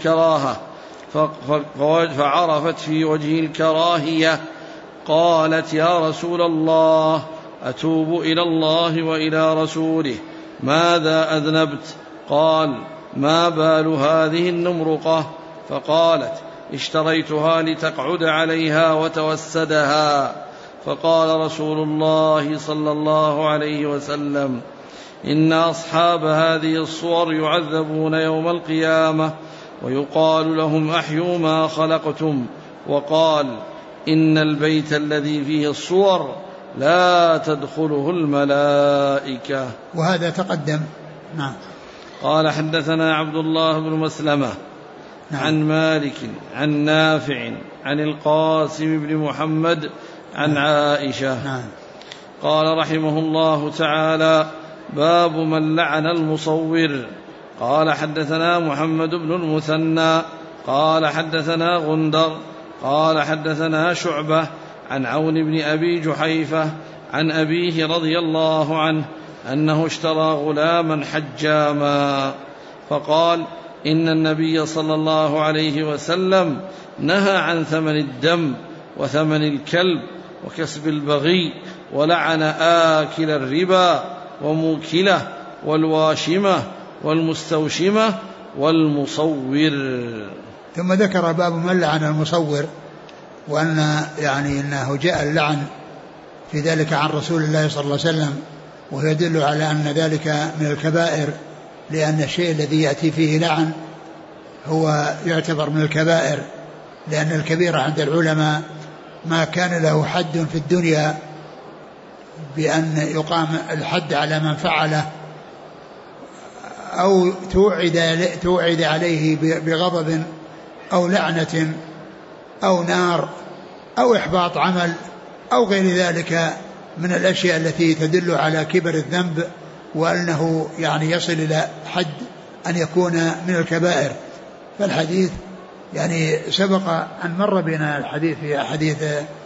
وجه الكراهية، قالت: يا رسول الله، أتوب إلى الله وإلى رسوله، ماذا أذنبت؟ قال: ما بال هذه النمرقة؟ فقالت: اشتريتها لتقعد عليها وتوسدها. فقال رسول الله صلى الله عليه وسلم: إن أصحاب هذه الصور يعذبون يوم القيامة، ويقال لهم: أحيوا ما خلقتم. وقال: إن البيت الذي فيه الصور لا تدخله الملائكة. وهذا تقدم. نعم. قال حدثنا عبد الله بن مسلمة عن مالك عن نافع عن القاسم بن محمد عن عائشة. قال رحمه الله تعالى: باب من لعن المصور. قال حدثنا محمد بن المثنى قال حدثنا غندر قال حدثنا شعبة عن عون بن أبي جحيفة عن أبيه رضي الله عنه أنه اشترى غلاما حجاما، فقال: إن النبي صلى الله عليه وسلم نهى عن ثمن الدم وثمن الكلب وكسب البغي، ولعن آكل الربا وموكله والواشمة والمستوشمة والمصور. ثم ذكر باب من لعن المصور، وأن أنه جاء اللعن في ذلك عن رسول الله صلى الله عليه وسلم، ويدل على أن ذلك من الكبائر، لأن الشيء الذي يأتي فيه لعن هو يعتبر من الكبائر، لأن الكبيرة عند العلماء ما كان له حد في الدنيا بأن يقام الحد على من فعله، أو توعد عليه بغضب أو لعنة أو نار أو إحباط عمل أو غير ذلك من الأشياء التي تدل على كبر الذنب، وأنه يصل إلى حد أن يكون من الكبائر. فالحديث سبق أن مر بنا الحديث في حديث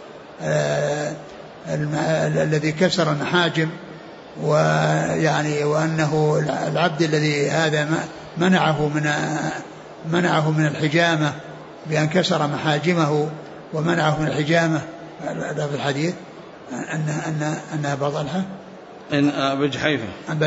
الذي كسر المحاجم، وأنه العبد الذي هذا منعه من الحجامة بأن كسر محاجمه ومنعه من الحجامة. هذا في الحديث أن أبا طلحة أبا جحيفة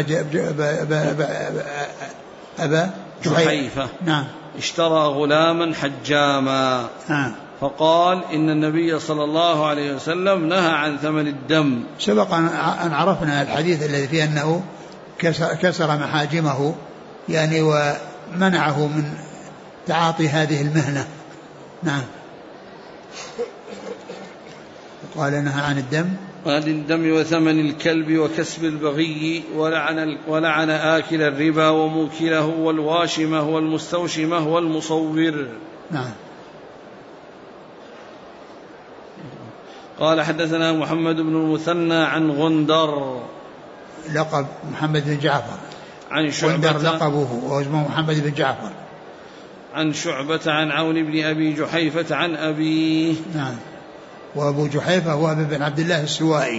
أبا جحيفة نعم اشترى غلاما حجاما، فقال: إن النبي صلى الله عليه وسلم نهى عن ثمن الدم. سبق أن عرفنا الحديث الذي فيه أنه كسر محاجمه ومنعه من تعاطي هذه المهنة. نعم. قال: نهى عن الدم وثمن الكلب وكسب البغي، ولعن آكل الربا وموكله والواشمة والمستوشمة والمصور. نعم. قال حدثنا محمد بن المثنى عن غندر، لقب محمد بن جعفر، عن شعبة، غندر لقبه واسمه محمد بن جعفر، عن شعبة عن عون بن أبي جحيفة عن أبيه. نعم. وأبو جحيفة هو أبي بن عبد الله السوائي.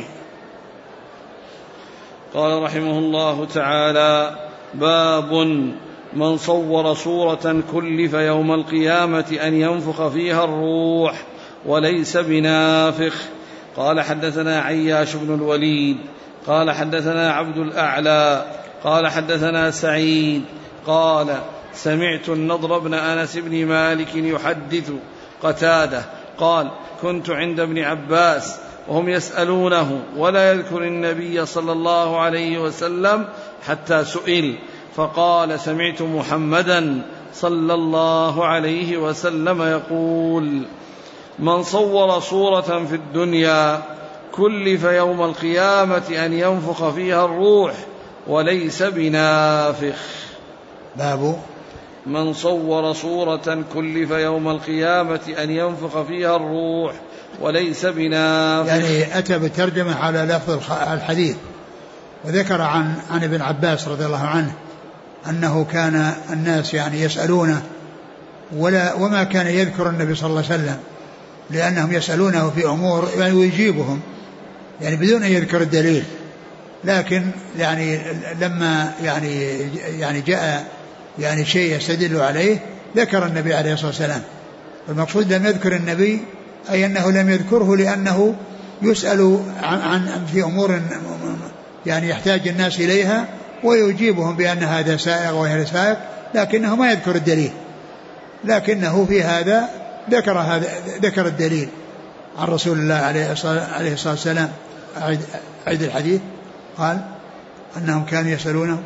قال رحمه الله تعالى: باب من صور صورة كلف يوم القيامة أن ينفخ فيها الروح وليس بنافخ. قال حدثنا عياش بن الوليد قال حدثنا عبد الأعلى قال حدثنا سعيد قال: سمعت النضر بن أنس بن مالك يحدث قتادة قال: كنت عند ابن عباس وهم يسألونه ولا يذكر النبي صلى الله عليه وسلم حتى سئل، فقال: سمعت محمدا صلى الله عليه وسلم يقول: من صور صورة في الدنيا كلف يوم القيامة أن ينفخ فيها الروح وليس بنافخ. باب من صور صورة كلف يوم القيامة أن ينفخ فيها الروح وليس بنافخ. يعني أتى بالترجمة على لفظ الحديث. وذكر عن ابن عباس رضي الله عنه أنه كان الناس يعني يسألونه وما كان يذكر النبي صلى الله عليه وسلم، لأنهم يسألونه في أمور يعني ويجيبهم يعني بدون أن يذكر الدليل، لكن يعني لما يعني جاء يعني شيء يستدل عليه ذكر النبي عليه الصلاة والسلام. المقصود لم يذكر النبي أي أنه لم يذكره لأنه يسأل عن في أمور يعني يحتاج الناس إليها ويجيبهم بأن هذا سائغ وهذا سائغ، لكنه ما يذكر الدليل، لكنه في هذا ذكر الدليل عن رسول الله عليه الصلاة والسلام. عيد الحديث. قال أنهم كانوا يسألونه.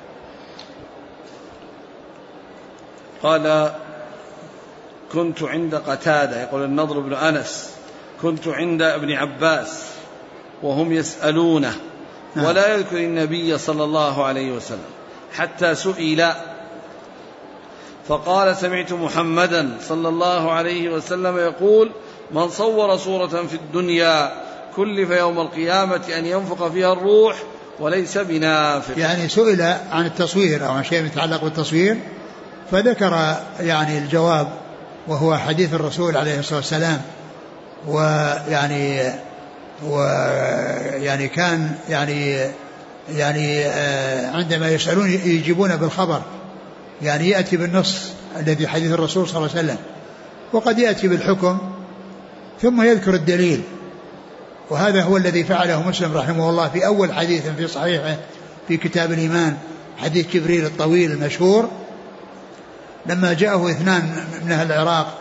قال كنت عند قتادة، يقول النضر بن أنس، كنت عند ابن عباس وهم يسألونه ولا يذكر النبي صلى الله عليه وسلم حتى سئل فقال سمعت محمدا صلى الله عليه وسلم يقول من صور صورة في الدنيا كلف يوم القيامة أن ينفخ فيها الروح وليس بنافخ. يعني سئل عن التصوير أو عن شيء يتعلق بالتصوير فذكر يعني الجواب وهو حديث الرسول عليه الصلاة والسلام. ويعني كان يعني عندما يسألون يجيبون بالخبر، يعني يأتي بالنص الذي حديث الرسول صلى الله عليه وسلم، وقد يأتي بالحكم ثم يذكر الدليل. وهذا هو الذي فعله مسلم رحمه الله في أول حديث في صحيحه في كتاب الإيمان، حديث جبريل الطويل المشهور، لما جاءه اثنان من أهل العراق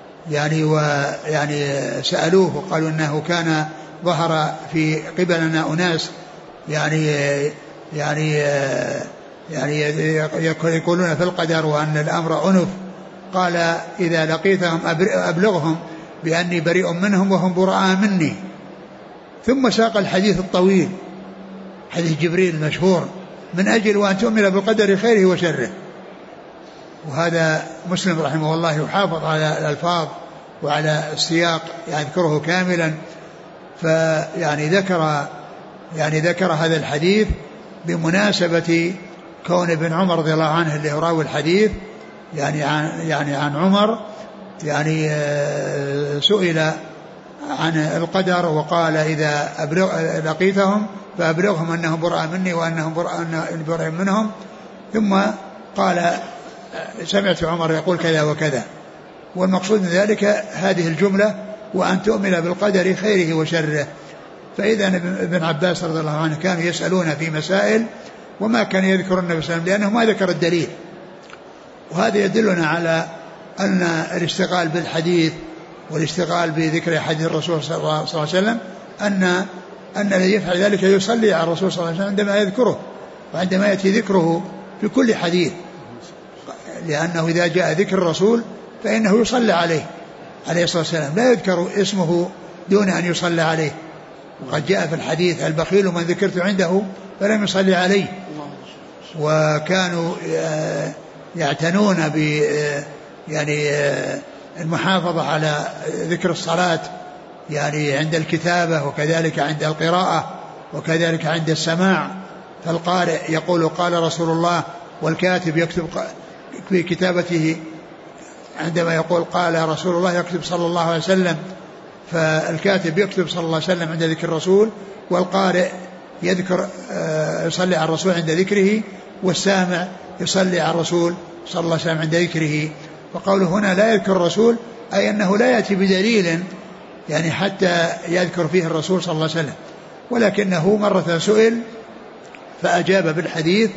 يعني سألوه وقالوا أنه كان ظهر في قبلنا أناس يعني يقولون في القدر وأن الأمر أنف. قال إذا لقيتهم أبلغهم بأني بريء منهم وهم براء مني. ثم ساق الحديث الطويل حديث جبريل المشهور من أجل وأن تؤمن بالقدر خيره وشره. وهذا مسلم رحمه الله يحافظ على الألفاظ وعلى السياق يذكره كاملا. فيعني ذكر هذا الحديث بمناسبة كون ابن عمر رضي الله عنه اللي راوي الحديث يعني عن عمر يعني سئل عن القدر وقال إذا لقيتهم فأبلغهم أنهم براء مني وأنهم براء منهم. ثم قال سمعت عمر يقول كذا وكذا. والمقصود من ذلك هذه الجملة وأن تؤمن بالقدر خيره وشره. فإذا ابن عباس رضي الله عنه كانوا يسألون في مسائل وما كان يذكر النبي صلى الله عليه وسلم لأنه ما ذكر الدليل. وهذا يدلنا على أن الاشتغال بالحديث والاشتغال بذكر حديث الرسول صلى الله عليه وسلم أن الذي يفعل ذلك يصلي على الرسول صلى الله عليه وسلم عندما يذكره وعندما يأتي ذكره في كل حديث، لأنه إذا جاء ذكر الرسول فإنه يصلى عليه الصلاة والسلام، لا يذكر اسمه دون أن يصلى عليه. وقد جاء في الحديث البخيل من ذكرت عنده فلم يصلي عليه. وكانوا يعتنون ب يعني المحافظة على ذكر الصلاة يعني عند الكتابة وكذلك عند القراءة وكذلك عند السماع. فالقارئ يقول قال رسول الله، والكاتب يكتب في كتابته عندما يقول قال رسول الله يكتب صلى الله عليه وسلم، فالكاتب يكتب صلى الله عليه وسلم عند ذكر الرسول، والقارئ يذكر يصلي على الرسول عند ذكره، والسامع يصلي على الرسول صلى الله عليه وسلم عند ذكره. فقوله هنا لا يذكر الرسول أي أنه لا يأتي بدليل يعني حتى يذكر فيه الرسول صلى الله عليه وسلم، ولكنه مرة سئل فأجاب بالحديث.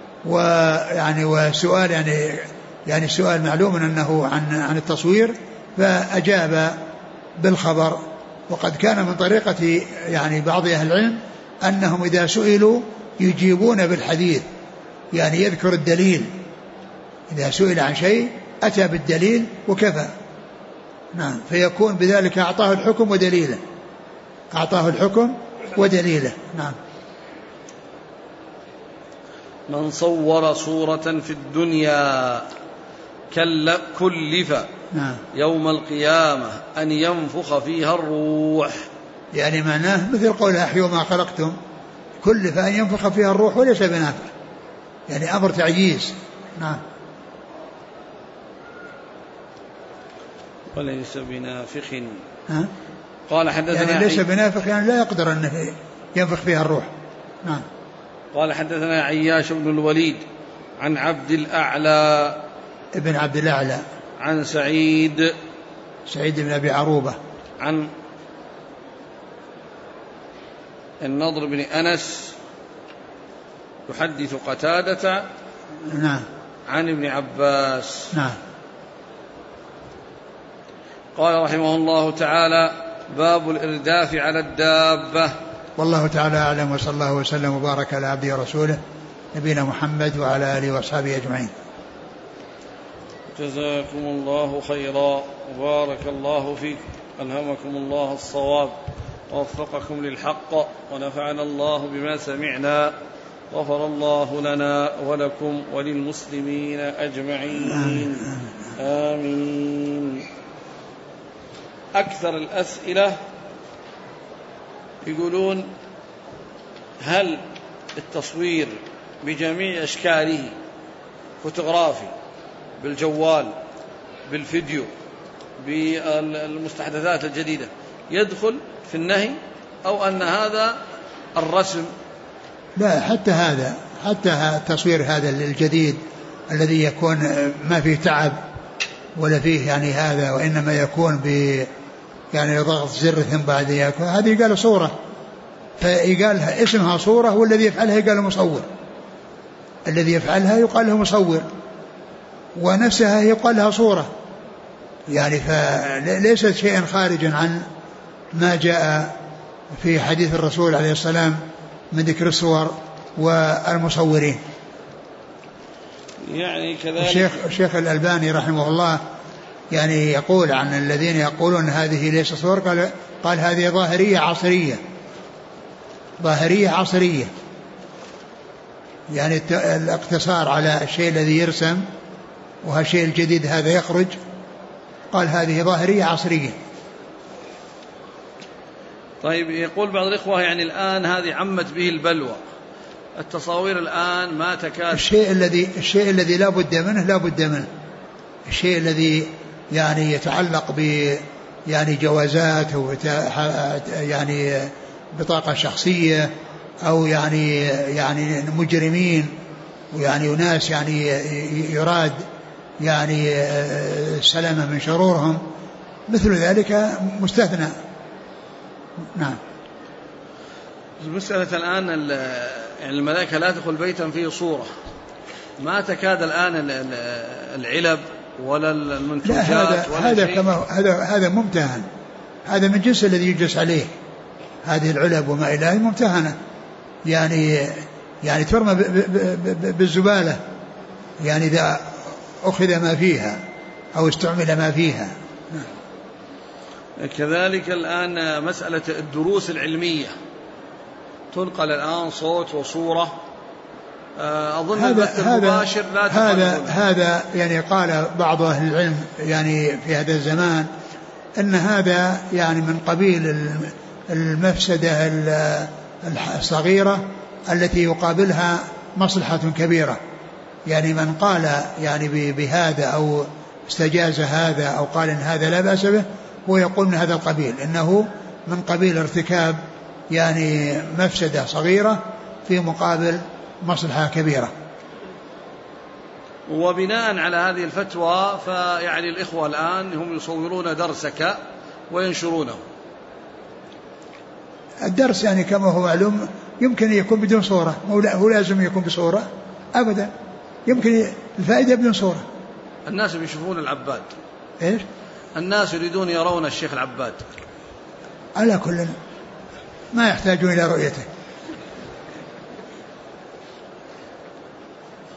والسؤال يعني السؤال معلوم أنه عن التصوير، فأجاب بالخبر. وقد كان من طريقة يعني بعض أهل العلم أنهم إذا سئلوا يجيبون بالحديث، يعني يذكر الدليل، إذا سئل عن شيء أتى بالدليل وكفى. نعم. فيكون بذلك أعطاه الحكم ودليله، أعطاه الحكم ودليله. نعم. من صور صورة في الدنيا كلف نعم. يوم القيامة أن ينفخ فيها الروح، يعني معناه مثل قولها أحيوا ما خلقتم، كلف أن ينفخ فيها الروح وليس بنافخ، يعني أمر تعجيز. نعم. وليس بنافخ. ها؟ قال حدثنا يعني ليس بنافخ، يعني لا يقدر أن ينفخ فيها الروح. نعم. قال حدثنا عياش بن الوليد عن عبد الأعلى ابن عبد الأعلى عن سعيد بن أبي عروبة عن النضر بن أنس يحدث قتادة نعم عن ابن عباس. نعم. قال رحمه الله تعالى: باب الإرداف على الدابة. والله تعالى أعلم، وصلى الله وسلم وبارك على عبده ورسوله نبينا محمد وعلى آله وأصحابه أجمعين. جزاكم الله خيرا وبارك الله فيكم، ألهمكم الله الصواب ووفقكم للحق، ونفعنا الله بما سمعنا، غفر الله لنا ولكم وللمسلمين أجمعين. آمين. أكثر الأسئلة يقولون: هل التصوير بجميع أشكاله، فوتوغرافي، بالجوال، بالفيديو، بالمستحدثات الجديدة، يدخل في النهي، أو أن هذا الرسم؟ لا، حتى هذا، حتى التصوير هذا الجديد الذي يكون ما فيه تعب ولا فيه يعني هذا، وإنما يكون يعني ضغط زر ثم بعد يكون هذه قال صورة، فيقالها اسمها صورة، والذي يفعلها يقال مصور، الذي يفعلها يقال له مصور، ونفسها يقال لها صورة، يعني فليست شيئا خارجا عن ما جاء في حديث الرسول عليه السلام من ذكر الصور والمصورين. يعني كذلك الشيخ الألباني رحمه الله يعني يقول عن الذين يقولون هذه ليس صور، قال هذه ظاهرية عصرية، يعني الاقتصار على الشيء الذي يرسم وهالشيء الجديد هذا يخرج، قال هذه ظاهرية عصرية. طيب، يقول بعض الإخوة يعني الآن هذه عمت به البلوى، التصاوير الآن ما تكاد، الشيء الذي لا بد منه، الشيء الذي يعني يتعلق ب يعني جوازات أو يعني بطاقة شخصية أو يعني مجرمين ويعني ناس يعني يراد يعني السلامة من شرورهم، مثل ذلك مستثنى. نعم. المسألة الآن يعني الملائكة لا تدخل بيتا فيه صورة، ما تكاد الآن العلب ولا المنتوجات هذا ممتهن، هذا من جنس الذي يجلس عليه، هذه العلب وما إليه ممتهنة، يعني ترمى بالزبالة، يعني إذا أخذ ما فيها أو استعمل ما فيها. كذلك الآن مسألة الدروس العلمية تنقل الآن صوت وصورة، أظن البث المباشر لا تقبل. هذا يعني قال بعض أهل العلم يعني في هذا الزمان أن هذا يعني من قبيل المفسدة الصغيرة التي يقابلها مصلحة كبيرة، يعني من قال يعني بهذا أو استجاز هذا أو قال إن هذا لا بأس به، هو يقول من هذا القبيل إنه من قبيل ارتكاب يعني مفسدة صغيرة في مقابل مصلحة كبيرة. وبناء على هذه الفتوى فيعني الإخوة الآن هم يصورون درسك وينشرونه. الدرس يعني كما هو معلوم يمكن يكون بدون صورة، هو لازم يكون بصورة أبدا، يمكن الفائدة بدون صورة. الناس يشوفون العباد، إيش؟ الناس يريدون يرون الشيخ العباد، على كل ما يحتاجون إلى رؤيته.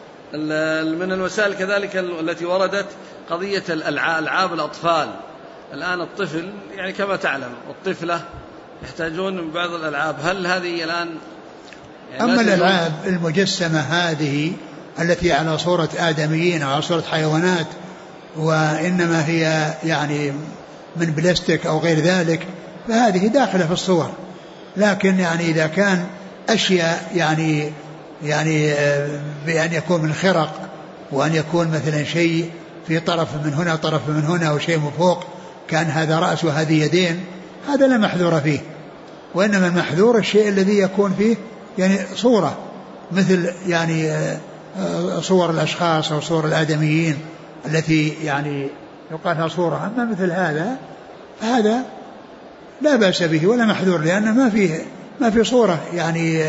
من الوسائل كذلك التي وردت قضية الألعاب الأطفال الآن الطفل يعني كما تعلم الطفلة يحتاجون من بعض الألعاب، هل هذه الآن يعني أما الألعاب المجسمة هذه التي على صورة آدميين أو على صورة حيوانات وإنما هي يعني من بلاستيك أو غير ذلك فهذه داخلة في الصور. لكن يعني إذا كان أشياء يعني بأن يكون من خرق وأن يكون مثلا شيء في طرف من هنا طرف من هنا وشيء من فوق كان هذا رأس وهذه يدين، هذا لا محذور فيه. وإنما المحذور الشيء الذي يكون فيه يعني صورة مثل يعني صور الأشخاص أو صور الآدميين التي يعني يقال لها صورة. أما مثل هذا لا بأس به ولا محذور، لأن ما في صورة يعني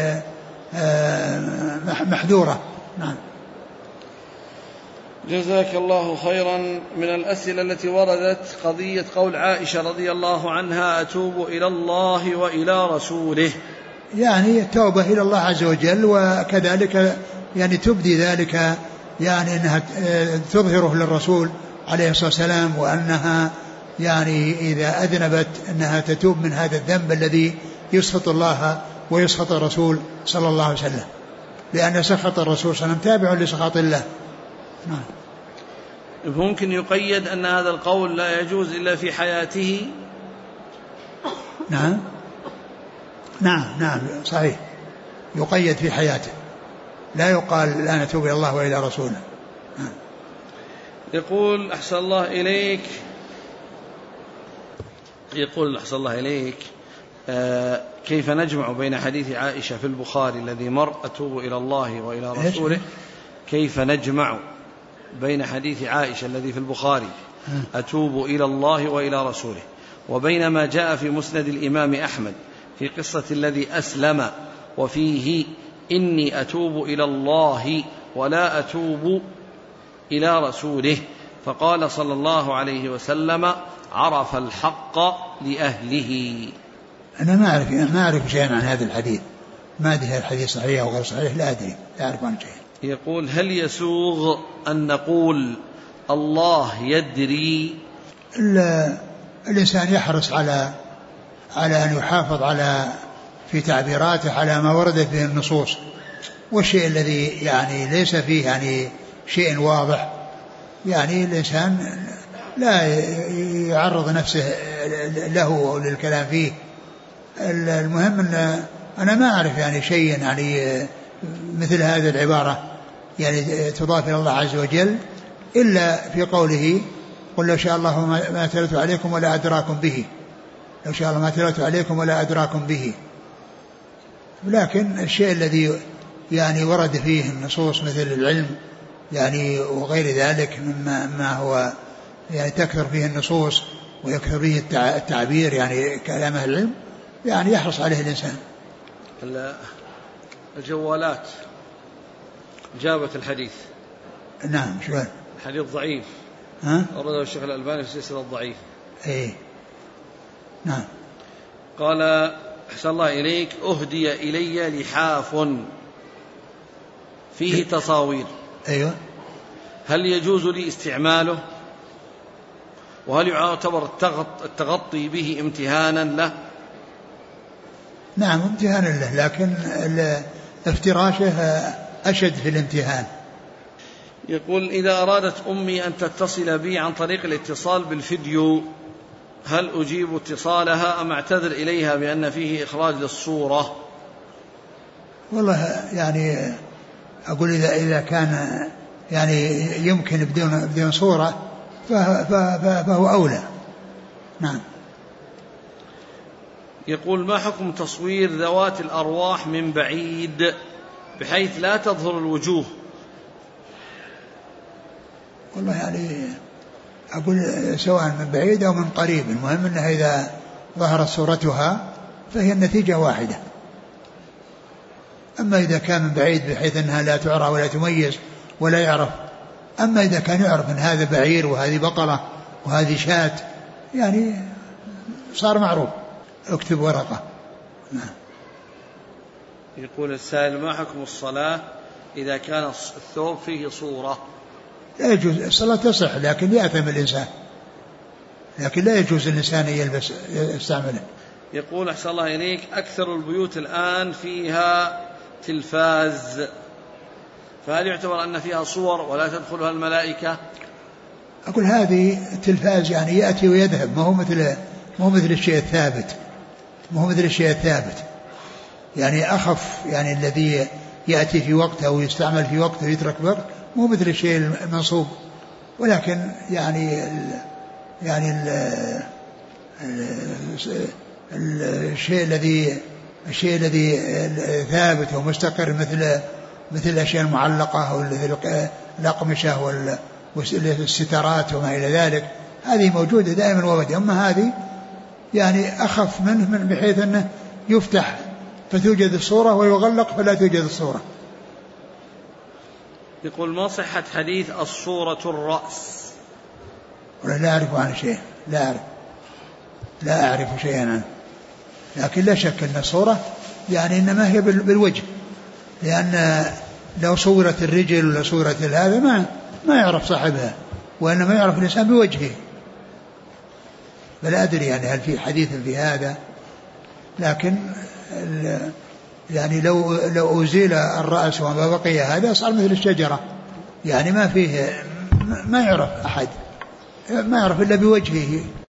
محذورة. نعم. جزاك الله خيرا. من الأسئلة التي وردت قضية قول عائشة رضي الله عنها أتوب إلى الله وإلى رسوله، يعني التوبة إلى الله عز وجل، وكذلك يعني تبدي ذلك يعني أنها تظهره للرسول عليه الصلاة والسلام، وأنها يعني إذا أذنبت أنها تتوب من هذا الذنب الذي يسخط الله ويسخط الرسول صلى الله عليه وسلم، لأن سخط الرسول صلى الله عليه وسلم تابع لسخط الله. نعم. ممكن يقيد أن هذا القول لا يجوز إلا في حياته؟ نعم صحيح، يقيد في حياته، لا يقال لا نتوب إلى الله وإلى رسوله. يقول أحسن الله إليك كيف نجمع بين حديث عائشة في البخاري الذي مر أتوب إلى الله وإلى رسوله، كيف نجمع بين حديث عائشة الذي في البخاري أتوب إلى الله وإلى رسوله وبين ما جاء في مسند الإمام أحمد في قصة الذي أسلم وفيه إني أتوب إلى الله ولا أتوب إلى رسوله، فقال صلى الله عليه وسلم عرف الحق لأهله. أنا ما أعرف شيئا عن هذا الحديث، ما أدري هذا الحديث صحيح أو غير صحيح، لا أدري، لا أعرف عن شيء. يقول هل يسوغ أن نقول الله يدري؟ الإنسان يحرص على أن يحافظ في تعبيراته على ما وردت به النصوص، والشيء الذي يعني ليس فيه يعني شيء واضح يعني الإنسان لا يعرض نفسه له أو للكلام فيه. المهم أن أنا ما أعرف يعني شيء يعني مثل هذه العبارة يعني تضاف إلى الله عز وجل إلا في قوله قل لو شاء الله ما تلوت عليكم ولا أدراكم به، لو شاء الله ما تلوت عليكم ولا أدراكم به. لكن الشيء الذي يعني ورد فيه النصوص مثل العلم يعني وغير ذلك مما هو يعني تكثر فيه النصوص ويكثر فيه التعبير يعني كلام أهل العلم يعني يحرص عليه الإنسان. الجوالات جابت الحديث. نعم شو الحديث ضعيف، أورده الشيخ الألباني في سلسلة الضعيف. إيه نعم. قال أحسن الله إليك أهدي إلي لحاف فيه تصاوير، أيوة، هل يجوز لي استعماله؟ وهل يعتبر التغطي به امتهانا له؟ نعم امتهانا له، لكن افتراشه أشد في الامتهان. يقول إذا أرادت أمي أن تتصل بي عن طريق الاتصال بالفيديو هل أجيب اتصالها أم أعتذر إليها بأن فيه إخراج للصورة؟ والله يعني أقول إذا كان يعني يمكن بدون صورة فهو أولى. نعم. يقول ما حكم تصوير ذوات الأرواح من بعيد بحيث لا تظهر الوجوه؟ والله يعني أقول سواء من بعيد أو من قريب، المهم أنها إذا ظهرت صورتها فهي النتيجة واحدة. أما إذا كان من بعيد بحيث أنها لا تعرى ولا تميز ولا يعرف، أما إذا كان يعرف أن هذا بعير وهذه بقرة وهذه شاة يعني صار معروف، اكتب ورقة. نعم. يقول السائل ما حكم الصلاة إذا كان الثوب فيه صورة؟ لا يجوز الصلاة تصح، لكن يأثم الإنسان لكن لا يجوز الإنسان يستعمله. يقول أحسن الله إليك: أكثر البيوت الآن فيها تلفاز، فهل يعتبر أن فيها صور ولا تدخلها الملائكة؟ أقول هذه التلفاز يعني يأتي ويذهب، ما هو مثل الشيء الثابت، ما هو مثل الشيء الثابت، يعني أخف، يعني الذي يأتي في وقته ويستعمل في وقته ويترك وقت، مو مثل الشيء المنصوب. ولكن يعني الشيء الذي ثابت ومستقر مثل الأشياء المعلقة أو الأقمشة والسترات وما إلى ذلك، هذه موجودة دائما وابدا. أما هذه يعني أخف منه بحيث أنه يفتح فتوجد الصورة ويغلق فلا توجد الصورة. يقول: ما صحة حديث الصورة الرأس؟ لا أعرف عنه شيء، لا أعرف شيئا عنه، لكن لا شك أن الصورة يعني إنما هي بالوجه، لأن لو صورت الرجل ولا صورت هذا ما يعرف صاحبها، وإنما يعرف الإنسان بوجهه. فلا أدري يعني هل في حديث في هذا، لكن يعني لو أزيل الرأس وما بقي هذا صار مثل الشجرة، يعني ما فيه، ما يعرف أحد، ما يعرف إلا بوجهه.